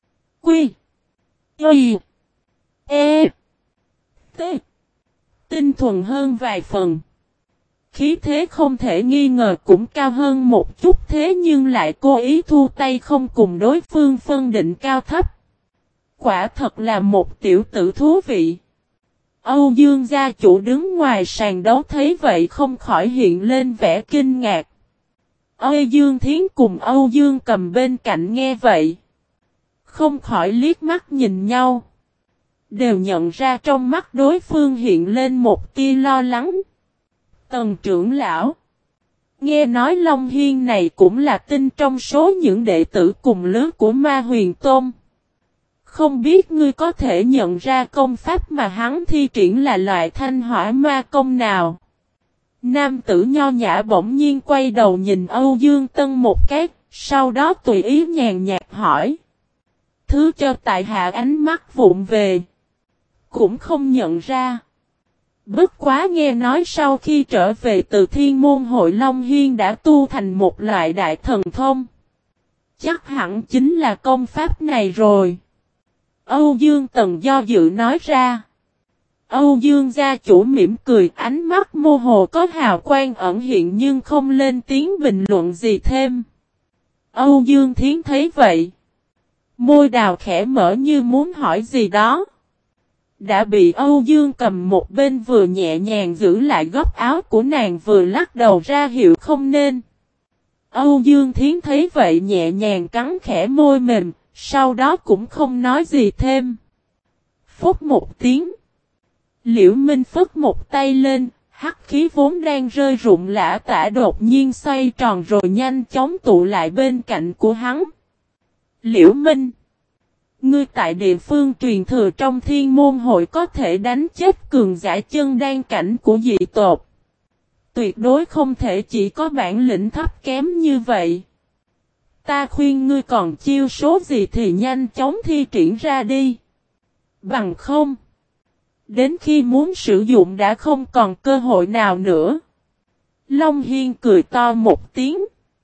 T. Tinh thuần hơn vài phần. Khí thế không thể nghi ngờ cũng cao hơn một chút, thế nhưng lại cố ý thu tay không cùng đối phương phân định cao thấp. Quả thật là một tiểu tử thú vị. Âu Dương gia chủ đứng ngoài sàn đấu thấy vậy không khỏi hiện lên vẻ kinh ngạc. Âu Dương Thiến cùng Âu Dương Cầm bên cạnh nghe vậy, không khỏi liếc mắt nhìn nhau. Đều nhận ra trong mắt đối phương hiện lên một tia lo lắng. Tần trưởng lão, Nghe nói Long Hiên này cũng là tinh trong số những đệ tử cùng lứa của Ma Huyền Tôn. Không biết ngươi có thể nhận ra công pháp mà hắn thi triển là loại thanh hỏa ma công nào? Nam tử nho nhã bỗng nhiên quay đầu nhìn Âu Dương Tân một cái, sau đó tùy ý nhàn nhạt hỏi. Thứ cho tại hạ ánh mắt vụng về. Cũng không nhận ra. Bất quá nghe nói sau khi trở về từ Thiên Môn Hội Long Hiên đã tu thành một loại đại thần thông. Chắc hẳn chính là công pháp này rồi. Âu Dương Tần do dự nói ra. Âu Dương gia chủ mỉm cười, ánh mắt mơ hồ có hào quang ẩn hiện nhưng không lên tiếng bình luận gì thêm. Âu Dương Thiến thấy vậy. Môi đào khẽ mở như muốn hỏi gì đó. Đã bị Âu Dương cầm một bên vừa nhẹ nhàng giữ lại góc áo của nàng vừa lắc đầu ra hiệu không nên. Âu Dương Thiến thấy vậy nhẹ nhàng cắn khẽ môi mềm, sau đó cũng không nói gì thêm. Phút một tiếng. Liễu Minh phất một tay lên, hắc khí vốn đang rơi rụng lả tả đột nhiên xoay tròn rồi nhanh chóng tụ lại bên cạnh của hắn. Liễu Minh, ngươi tại địa phương truyền thừa trong Thiên Môn Hội có thể đánh chết cường giả chân đan cảnh của dị tộc. Tuyệt đối không thể chỉ có bản lĩnh thấp kém như vậy. Ta khuyên ngươi còn chiêu số gì thì nhanh chóng thi triển ra đi. Bằng không, đến khi muốn sử dụng đã không còn cơ hội nào nữa. Long Hiên cười to một tiếng.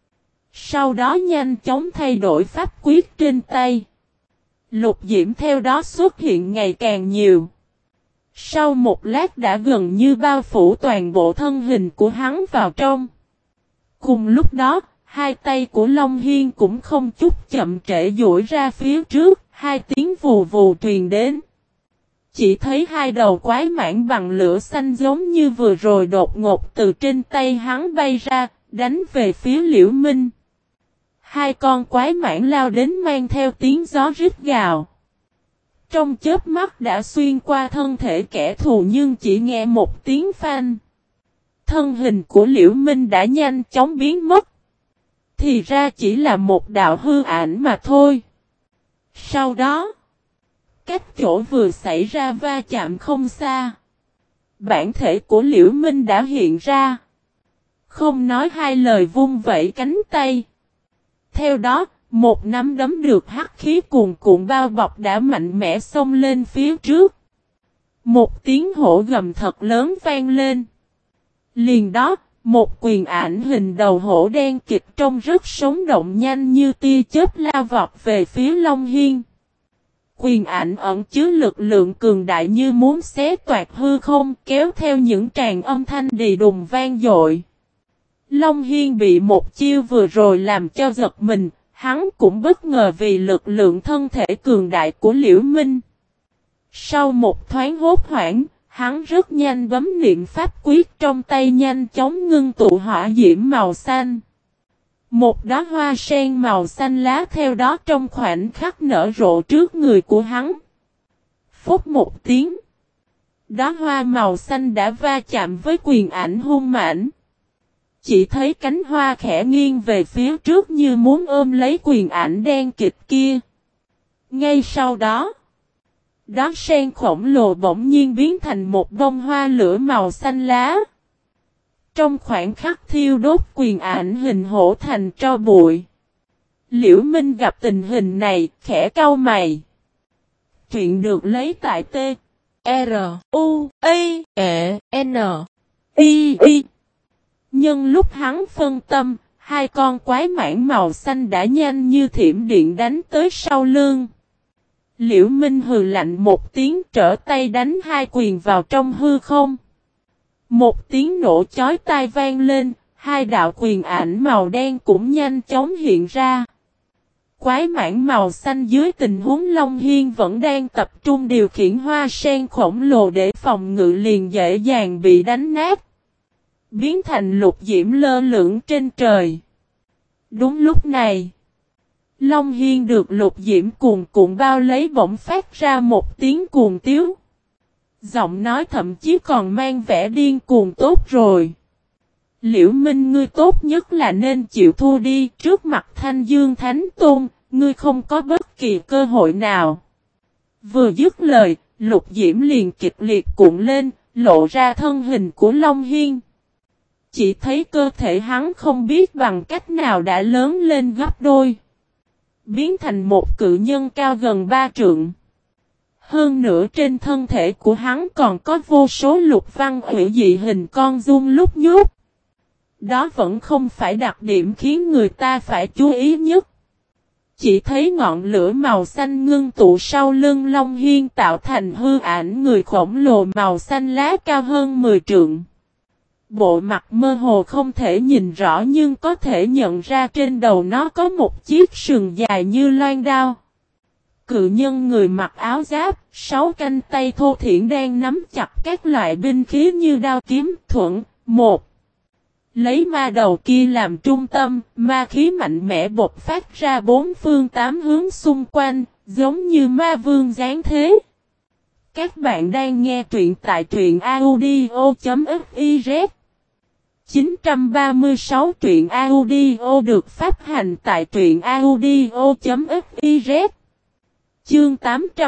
Sau đó nhanh chóng thay đổi pháp quyết trên tay. Lục diễm theo đó xuất hiện ngày càng nhiều. Sau một lát đã gần như bao phủ toàn bộ thân hình của hắn vào trong. Cùng lúc đó, hai tay của Long Hiên cũng không chút chậm trễ duỗi ra phía trước, hai tiếng vù vù truyền đến. Chỉ thấy hai đầu quái mãng bằng lửa xanh giống như vừa rồi đột ngột từ trên tay hắn bay ra, đánh về phía Liễu Minh. Hai con quái mãng lao đến mang theo tiếng gió rít gào. Trong chớp mắt đã xuyên qua thân thể kẻ thù nhưng chỉ nghe một tiếng phanh. Thân hình của Liễu Minh đã nhanh chóng biến mất. Thì ra chỉ là một đạo hư ảnh mà thôi. Sau đó, cách chỗ vừa xảy ra va chạm không xa. Bản thể của Liễu Minh đã hiện ra. Không nói hai lời vung vẩy cánh tay. Theo đó, một nắm đấm được hắc khí cuồn cuộn bao bọc đã mạnh mẽ xông lên phía trước. Một tiếng hổ gầm thật lớn vang lên. Liền đó, một quyền ảnh hình đầu hổ đen kịt trông rất sống động nhanh như tia chớp lao vọt về phía Long Hiên. Quyền ảnh ẩn chứa lực lượng cường đại như muốn xé toạc hư không kéo theo những tràng âm thanh đì đùng vang dội. Long Hiên bị một chiêu vừa rồi làm cho giật mình, hắn cũng bất ngờ vì lực lượng thân thể cường đại của Liễu Minh. Sau một thoáng hốt hoảng, hắn rất nhanh bấm niệm pháp quyết trong tay nhanh chóng ngưng tụ hỏa diễm màu xanh. Một đóa hoa sen màu xanh lá theo đó trong khoảnh khắc nở rộ trước người của hắn. Phút một tiếng, đóa hoa màu xanh đã va chạm với quyền ảnh hung mãnh. Chỉ thấy cánh hoa khẽ nghiêng về phía trước như muốn ôm lấy quyền ảnh đen kịt kia. Ngay sau đó, đóa sen khổng lồ bỗng nhiên biến thành một bông hoa lửa màu xanh lá. Trong khoảnh khắc thiêu đốt quyền ảnh hình hổ thành tro bụi. Liễu Minh gặp tình hình này, khẽ cau mày. Truyện được lấy tại T. R. U. I. E. N. I. I. Nhưng lúc hắn phân tâm, hai con quái mãng màu xanh đã nhanh như thiểm điện đánh tới sau lưng. Liễu Minh hừ lạnh một tiếng trở tay đánh hai quyền vào trong hư không. Một tiếng nổ chói tai vang lên, hai đạo quyền ảnh màu đen cũng nhanh chóng hiện ra. Quái mãng màu xanh dưới tình huống Long Hiên vẫn đang tập trung điều khiển hoa sen khổng lồ để phòng ngự liền dễ dàng bị đánh nát. Biến thành lục diễm lơ lửng trên trời. Đúng lúc này, Long Hiên được lục diễm cuồn cuộn bao lấy bỗng phát ra một tiếng cuồng tiếu. Giọng nói thậm chí còn mang vẻ điên cuồng tốt rồi. Liễu Minh ngươi tốt nhất là nên chịu thua đi, trước mặt Thanh Dương Thánh Tôn, ngươi không có bất kỳ cơ hội nào. Vừa dứt lời, Lục Diễm liền kịch liệt cuộn lên, lộ ra thân hình của Long Hiên. Chỉ thấy cơ thể hắn không biết bằng cách nào đã lớn lên gấp đôi. Biến thành một cự nhân cao gần 3 trượng. Hơn nữa trên thân thể của hắn còn có vô số lục văn hủy dị hình con giun lúc nhúc. Đó vẫn không phải đặc điểm khiến người ta phải chú ý nhất. Chỉ thấy ngọn lửa màu xanh ngưng tụ sau lưng Long Hiên tạo thành hư ảnh người khổng lồ màu xanh lá cao hơn 10 trượng. Bộ mặt mơ hồ không thể nhìn rõ nhưng có thể nhận ra trên đầu nó có một chiếc sừng dài như loan đao. Cự nhân người mặc áo giáp, 6 cánh tay thô thiển đang nắm chặt các loại binh khí như đao kiếm, thuẫn, một. Lấy ma đầu kia làm trung tâm, ma khí mạnh mẽ bộc phát ra 4 phương 8 hướng xung quanh, giống như ma vương giáng thế. Các bạn đang nghe truyện tại truyện audio.fiz 936 truyện audio được phát hành tại truyện audio.fiz. Chương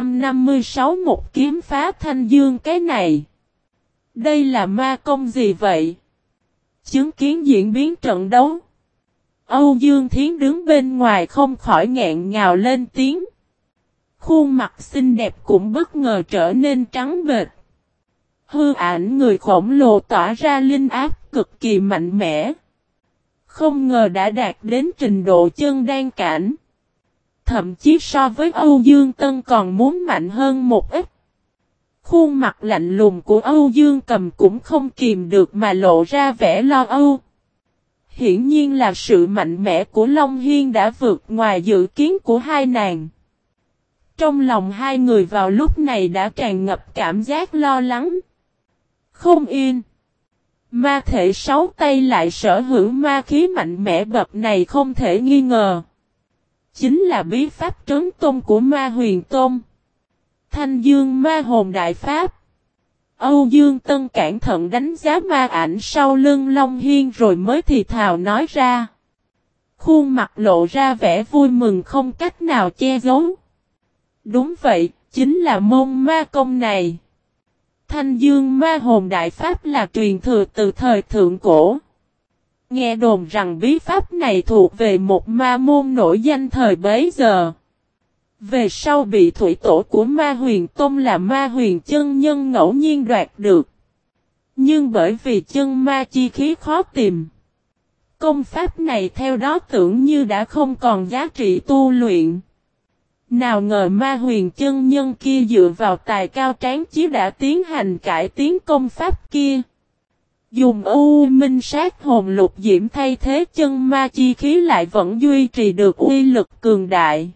856 một kiếm phá Thanh Dương cái này. Đây là ma công gì vậy? Chứng kiến diễn biến trận đấu. Âu Dương Thiến đứng bên ngoài không khỏi nghẹn ngào lên tiếng. Khuôn mặt xinh đẹp cũng bất ngờ trở nên trắng bệch. Hư ảnh người khổng lồ tỏa ra linh áp cực kỳ mạnh mẽ. Không ngờ đã đạt đến trình độ chân đan cảnh. Thậm chí so với Âu Dương Tân còn muốn mạnh hơn một ít. Khuôn mặt lạnh lùng của Âu Dương Cầm cũng không kìm được mà lộ ra vẻ lo âu. Hiển nhiên là sự mạnh mẽ của Long Hiên đã vượt ngoài dự kiến của hai nàng. Trong lòng hai người vào lúc này đã tràn ngập cảm giác lo lắng. Không yên. Ma thể 6 tay lại sở hữu ma khí mạnh mẽ bậc này không thể nghi ngờ. Chính là bí pháp trấn tôn của Ma Huyền Tôn. Thanh Dương Ma Hồn Đại Pháp. Âu Dương Tân cẩn thận đánh giá ma ảnh sau lưng Long Hiên rồi mới thì thào nói ra. Khuôn mặt lộ ra vẻ vui mừng không cách nào che giấu. Đúng vậy, chính là môn ma công này. Thanh Dương Ma Hồn Đại Pháp là truyền thừa từ thời thượng cổ. Nghe đồn rằng bí pháp này thuộc về một ma môn nổi danh thời bấy giờ. Về sau bị thủy tổ của Ma Huyền Tôn là Ma Huyền Chân Nhân ngẫu nhiên đoạt được. Nhưng bởi vì chân ma chi khí khó tìm. Công pháp này theo đó tưởng như đã không còn giá trị tu luyện. Nào ngờ Ma Huyền Chân Nhân kia dựa vào tài cao tráng chí đã tiến hành cải tiến công pháp kia. Dùng U Minh Sát Hồn Lục Diễm thay thế chân ma chi khí lại vẫn duy trì được uy lực cường đại.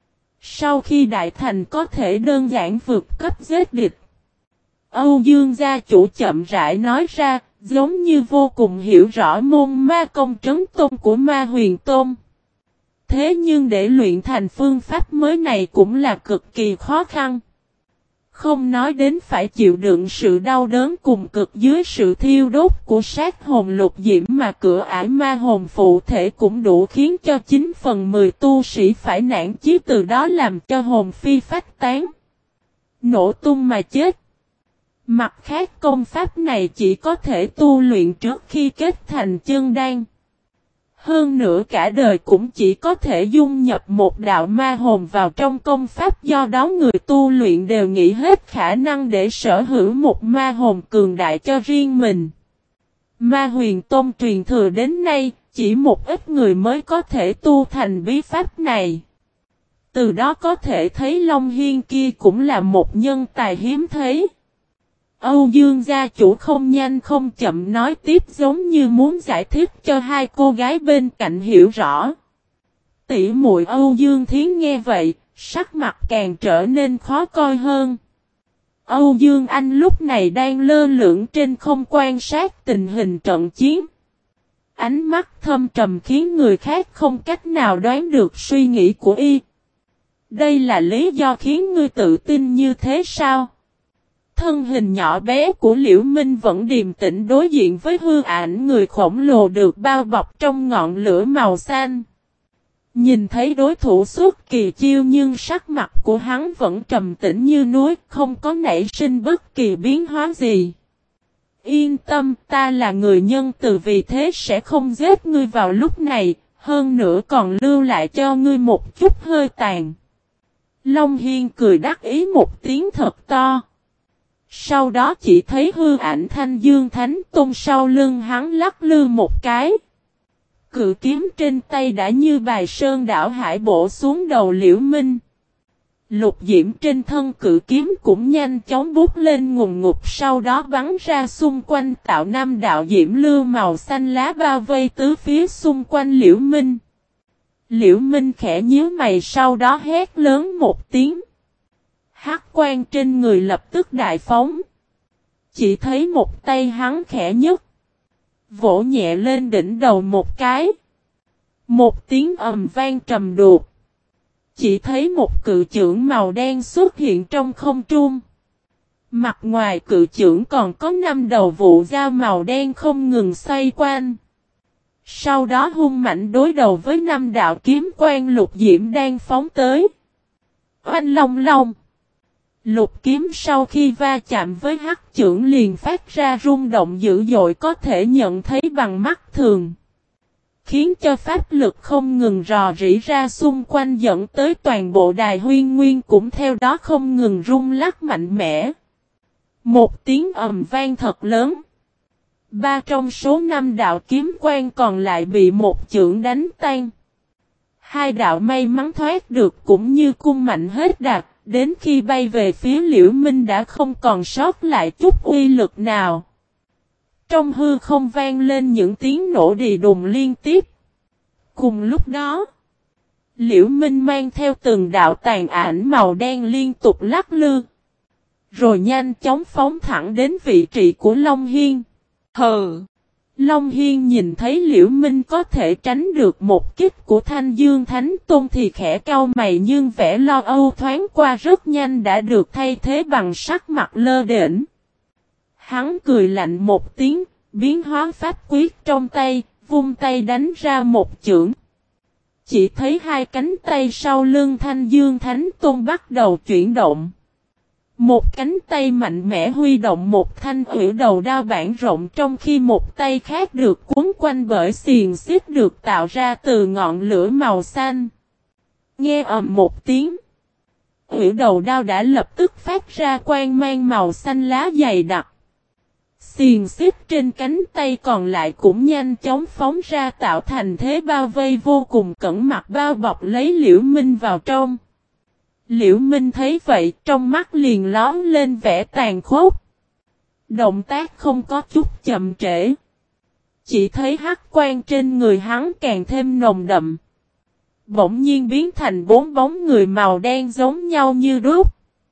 Sau khi đại thành có thể đơn giản vượt cấp giết địch. Âu Dương gia chủ chậm rãi nói ra, giống như vô cùng hiểu rõ môn ma công trấn tôn của Ma Huyền Tôn. Thế nhưng để luyện thành phương pháp mới này cũng là cực kỳ khó khăn. Không nói đến phải chịu đựng sự đau đớn cùng cực dưới sự thiêu đốt của sát hồn lục diễm mà cửa ải ma hồn phụ thể cũng đủ khiến cho 9/10 tu sĩ phải nản chí từ đó làm cho hồn phi phách tán. Nổ tung mà chết. Mặt khác công pháp này chỉ có thể tu luyện trước khi kết thành chân đan. Hơn nữa cả đời cũng chỉ có thể dung nhập một đạo ma hồn vào trong công pháp, do đó người tu luyện đều nghĩ hết khả năng để sở hữu một ma hồn cường đại cho riêng mình. Ma Huyền Tôn truyền thừa đến nay, chỉ một ít người mới có thể tu thành bí pháp này. Từ đó có thể thấy Long Hiên kia cũng là một nhân tài hiếm thấy. Âu Dương gia chủ không nhanh không chậm nói tiếp giống như muốn giải thích cho hai cô gái bên cạnh hiểu rõ. Tỷ muội Âu Dương Thiến nghe vậy, sắc mặt càng trở nên khó coi hơn. Âu Dương Anh lúc này đang lơ lửng trên không quan sát tình hình trận chiến. Ánh mắt thâm trầm khiến người khác không cách nào đoán được suy nghĩ của y. Đây là lý do khiến ngươi tự tin như thế sao? thân hình nhỏ bé của Liễu Minh vẫn điềm tĩnh đối diện với hư ảnh người khổng lồ được bao bọc trong ngọn lửa màu xanh. Nhìn thấy đối thủ xuất kỳ chiêu nhưng sắc mặt của hắn vẫn trầm tĩnh như núi, không có nảy sinh bất kỳ biến hóa gì. Yên tâm, ta là người nhân từ vì thế sẽ không giết ngươi vào lúc này, hơn nữa còn lưu lại cho ngươi một chút hơi tàn. Long Hiên cười đắc ý một tiếng thật to. Sau đó chỉ thấy hư ảnh Thanh Dương Thánh Tôn sau lưng hắn lắc lư một cái. Cự kiếm trên tay đã như bài sơn đảo hải bổ xuống đầu Liễu Minh. Lục diễm trên thân cự kiếm cũng nhanh chóng bút lên ngùn ngụt, sau đó bắn ra xung quanh tạo năm đạo diễm lưu màu xanh lá bao vây tứ phía xung quanh Liễu Minh. Liễu Minh khẽ nhíu mày sau đó hét lớn một tiếng. Hắc quang trên người lập tức đại phóng. Chỉ thấy một tay hắn khẽ nhấc, vỗ nhẹ lên đỉnh đầu một cái. Một tiếng ầm vang trầm đục. Chỉ thấy một cự chưởng màu đen xuất hiện trong không trung. Mặt ngoài cự chưởng còn có 5 đầu vụ dao màu đen không ngừng xoay quanh. Sau đó hung mạnh đối đầu với 5 đạo kiếm quang lục diễm đang phóng tới. Oanh long long. Lục kiếm sau khi va chạm với hắc chưởng liền phát ra rung động dữ dội có thể nhận thấy bằng mắt thường. Khiến cho pháp lực không ngừng rò rỉ ra xung quanh dẫn tới toàn bộ đài huyên nguyên cũng theo đó không ngừng rung lắc mạnh mẽ. Một tiếng ầm vang thật lớn. 3 trong số 5 đạo kiếm quang còn lại bị một chưởng đánh tan. 2 đạo may mắn thoát được cũng như cung mạnh hết đà, đến khi bay về phía Liễu Minh đã không còn sót lại chút uy lực nào. Trong hư không vang lên những tiếng nổ đì đùng liên tiếp. Cùng lúc đó, Liễu Minh mang theo từng đạo tàn ảnh màu đen liên tục lắc lư. Rồi nhanh chóng phóng thẳng đến vị trí của Long Hiên. Hừ! Long Hiên nhìn thấy Liễu Minh có thể tránh được một kích của Thanh Dương Thánh Tôn thì khẽ cau mày, nhưng vẻ lo âu thoáng qua rất nhanh đã được thay thế bằng sắc mặt lơ đễnh. Hắn cười lạnh một tiếng, biến hóa pháp quyết trong tay, vung tay đánh ra một chưởng. Chỉ thấy 2 cánh tay sau lưng Thanh Dương Thánh Tôn bắt đầu chuyển động. Một cánh tay mạnh mẽ huy động một thanh hủy đầu đao bản rộng, trong khi một tay khác được cuốn quanh bởi xiềng xích được tạo ra từ ngọn lửa màu xanh. Nghe ầm một tiếng, hủy đầu đao đã lập tức phát ra quang mang màu xanh lá dày đặc. Xiềng xích trên cánh tay còn lại cũng nhanh chóng phóng ra tạo thành thế bao vây vô cùng cẩn mật bao bọc lấy Liễu Minh vào trong. Liễu Minh thấy vậy trong mắt liền lóe lên vẻ tàn khốc. Động tác không có chút chậm trễ. Chỉ thấy hắc quang trên người hắn càng thêm nồng đậm. Bỗng nhiên biến thành 4 bóng người màu đen giống nhau như đúc.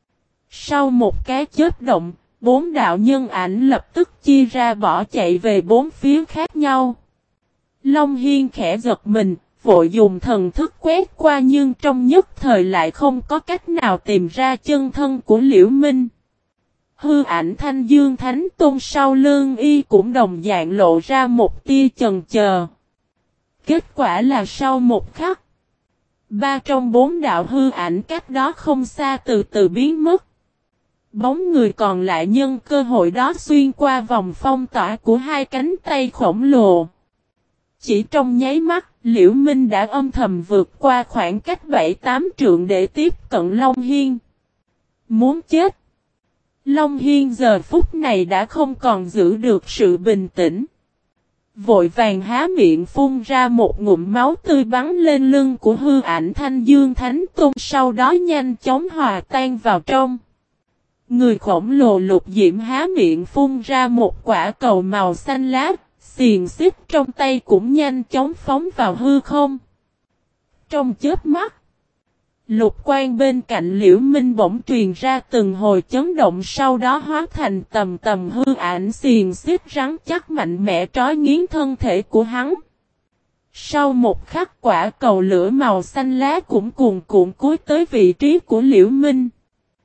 Sau một cái chớp động, 4 đạo nhân ảnh lập tức chia ra bỏ chạy về 4 phía khác nhau. Long Hiên khẽ giật mình, vội dùng thần thức quét qua nhưng trong nhất thời lại không có cách nào tìm ra chân thân của Liễu Minh. Hư ảnh Thanh Dương Thánh Tôn sau lưng y cũng đồng dạng lộ ra một tia chần chờ. Kết quả là sau một khắc, 3 trong 4 đạo hư ảnh cách đó không xa từ từ biến mất. Bóng người còn lại nhân cơ hội đó xuyên qua vòng phong tỏa của 2 cánh tay khổng lồ. Chỉ trong nháy mắt, Liễu Minh đã âm thầm vượt qua khoảng cách 7-8 trượng để tiếp cận Long Hiên. Muốn chết! Long Hiên giờ phút này đã không còn giữ được sự bình tĩnh. Vội vàng há miệng phun ra một ngụm máu tươi bắn lên lưng của hư ảnh Thanh Dương Thánh Tôn, sau đó nhanh chóng hòa tan vào trong. Người khổng lồ lục diễm há miệng phun ra một quả cầu màu xanh lá, xiềng xích trong tay cũng nhanh chóng phóng vào hư không. Trong chớp mắt, lục quang bên cạnh Liễu Minh bỗng truyền ra từng hồi chấn động, sau đó hóa thành tầm tầm hư ảnh xiềng xích rắn chắc mạnh mẽ trói nghiến thân thể của hắn. Sau một khắc quả cầu lửa màu xanh lá cũng cuồn cuộn cúi tới vị trí của Liễu Minh.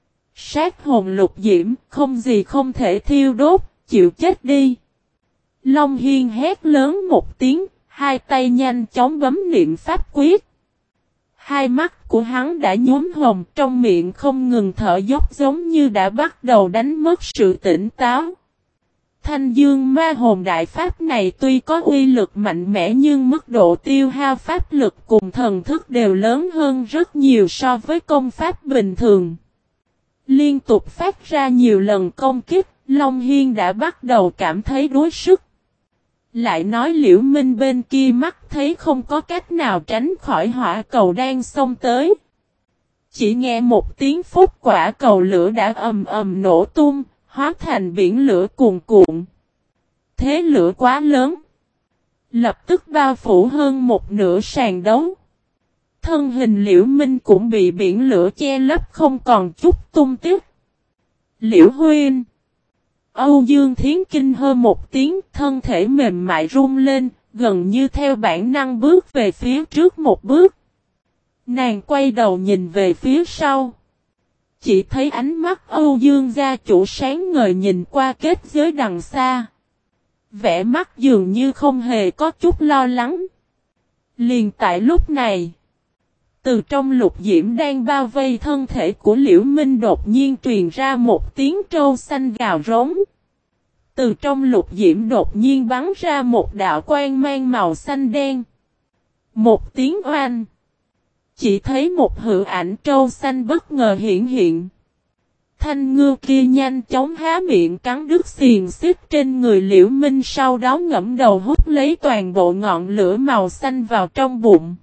Sát hồn lục diễm, không gì không thể thiêu đốt, chịu chết đi. Long Hiên hét lớn một tiếng, hai tay nhanh chóng bấm niệm pháp quyết. Hai mắt của hắn đã nhuốm hồng, trong miệng không ngừng thở dốc giống như đã bắt đầu đánh mất sự tỉnh táo. Thanh Dương Ma Hồn Đại Pháp này tuy có uy lực mạnh mẽ nhưng mức độ tiêu hao pháp lực cùng thần thức đều lớn hơn rất nhiều so với công pháp bình thường. Liên tục phát ra nhiều lần công kích, Long Hiên đã bắt đầu cảm thấy đuối sức. Lại nói Liễu Minh bên kia mắt thấy không có cách nào tránh khỏi hỏa cầu đang xông tới. Chỉ nghe một tiếng phút quả cầu lửa đã ầm ầm nổ tung, hóa thành biển lửa cuồn cuộn. Thế lửa quá lớn. Lập tức bao phủ hơn một nửa sàn đấu. Thân hình Liễu Minh cũng bị biển lửa che lấp không còn chút tung tích. Liễu Huynh. Âu Dương Thiến kinh hơ một tiếng, thân thể mềm mại run lên, gần như theo bản năng bước về phía trước một bước. Nàng quay đầu nhìn về phía sau. Chỉ thấy ánh mắt Âu Dương gia chủ sáng ngời nhìn qua kết giới đằng xa. Vẻ mắt dường như không hề có chút lo lắng. Liền tại lúc này, từ trong lục diễm đang bao vây thân thể của Liễu Minh đột nhiên truyền ra một tiếng trâu xanh gào rống. Từ trong lục diễm đột nhiên bắn ra một đạo quang mang màu xanh đen. Một tiếng oanh. Chỉ thấy một hư ảnh trâu xanh bất ngờ hiện hiện. Thanh ngư kia nhanh chóng há miệng cắn đứt xiềng xích trên người Liễu Minh, sau đó ngẫm đầu hút lấy toàn bộ ngọn lửa màu xanh vào trong bụng.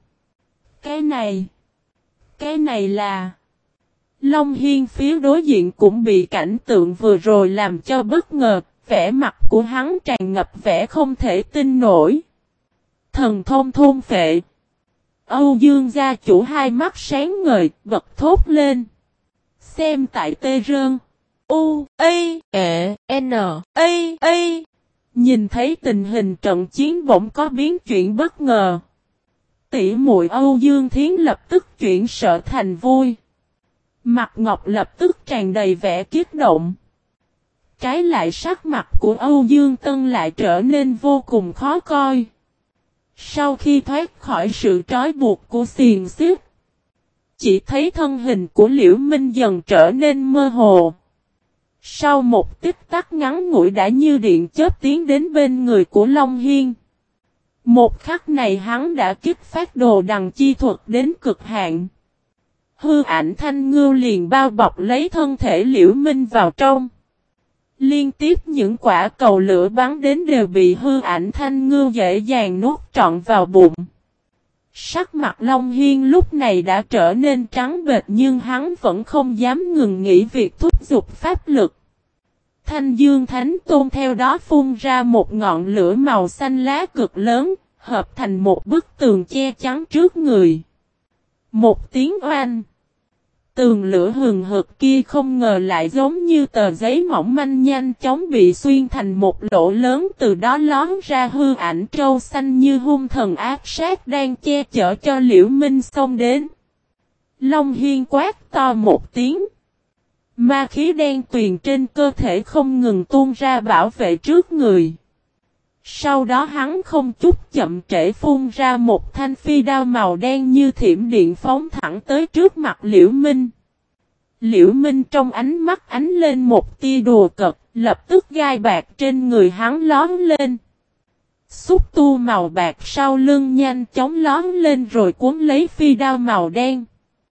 Cái này là... Long Hiên phía đối diện cũng bị cảnh tượng vừa rồi làm cho bất ngờ, vẻ mặt của hắn tràn ngập vẻ không thể tin nổi. Thần thông thôn phệ. Âu Dương gia chủ hai mắt sáng ngời, bật thốt lên. Xem tại tê rơn. U, A, E, N, A. Nhìn thấy tình hình trận chiến bỗng có biến chuyển bất ngờ. Tỷ muội Âu Dương Thiến lập tức chuyển sợ thành vui. Mặt Ngọc lập tức tràn đầy vẻ kích động. Trái lại sắc mặt của Âu Dương Tân lại trở nên vô cùng khó coi. Sau khi thoát khỏi sự trói buộc của xiềng xích, chỉ thấy thân hình của Liễu Minh dần trở nên mơ hồ. Sau một tích tắc ngắn ngủi đã như điện chớp tiến đến bên người của Long Hiên. Một khắc này hắn đã kích phát đồ đằng chi thuật đến cực hạn. Hư ảnh thanh ngưu liền bao bọc lấy thân thể Liễu Minh vào trong. Liên tiếp những quả cầu lửa bắn đến đều bị hư ảnh thanh ngưu dễ dàng nuốt trọn vào bụng. Sắc mặt Long Hiên lúc này đã trở nên trắng bệch nhưng hắn vẫn không dám ngừng nghỉ việc thúc giục pháp lực. Thanh Dương Thánh Tôn theo đó phun ra một ngọn lửa màu xanh lá cực lớn, hợp thành một bức tường che chắn trước người. Một tiếng oanh. Tường lửa hừng hực kia không ngờ lại giống như tờ giấy mỏng manh nhanh chóng bị xuyên thành một lỗ lớn, từ đó lón ra hư ảnh trâu xanh như hung thần ác sát đang che chở cho Liễu Minh xông đến. Long Hiên quát to một tiếng. Ma khí đen tuyền trên cơ thể không ngừng tuôn ra bảo vệ trước người. Sau đó hắn không chút chậm trễ phun ra một thanh phi đao màu đen như thiểm điện phóng thẳng tới trước mặt Liễu Minh. Liễu Minh trong ánh mắt ánh lên một tia đùa cợt, lập tức gai bạc trên người hắn lóm lên. Xúc tu màu bạc sau lưng nhanh chóng lóm lên rồi cuốn lấy phi đao màu đen.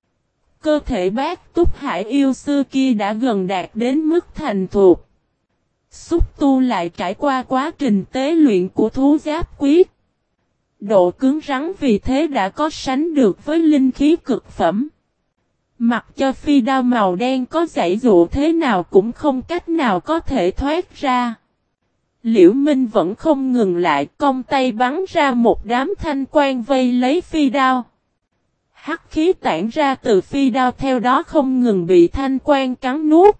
Cơ thể Bát Túc Hải yêu sư kia đã gần đạt đến mức thành thục. Xúc tu lại trải qua quá trình tế luyện của thú giáp quyết. Độ cứng rắn vì thế đã có sánh được với linh khí cực phẩm. Mặc cho phi đao màu đen có giãy dụ thế nào cũng không cách nào có thể thoát ra. Liễu Minh vẫn không ngừng lại, cong tay bắn ra một đám thanh quang vây lấy phi đao. Hắc khí tản ra từ phi đao theo đó không ngừng bị thanh quang cắn nuốt.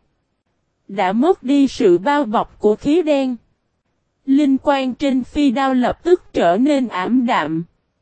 Đã mất đi sự bao bọc của khí đen. Linh quang trên phi đao lập tức trở nên ảm đạm.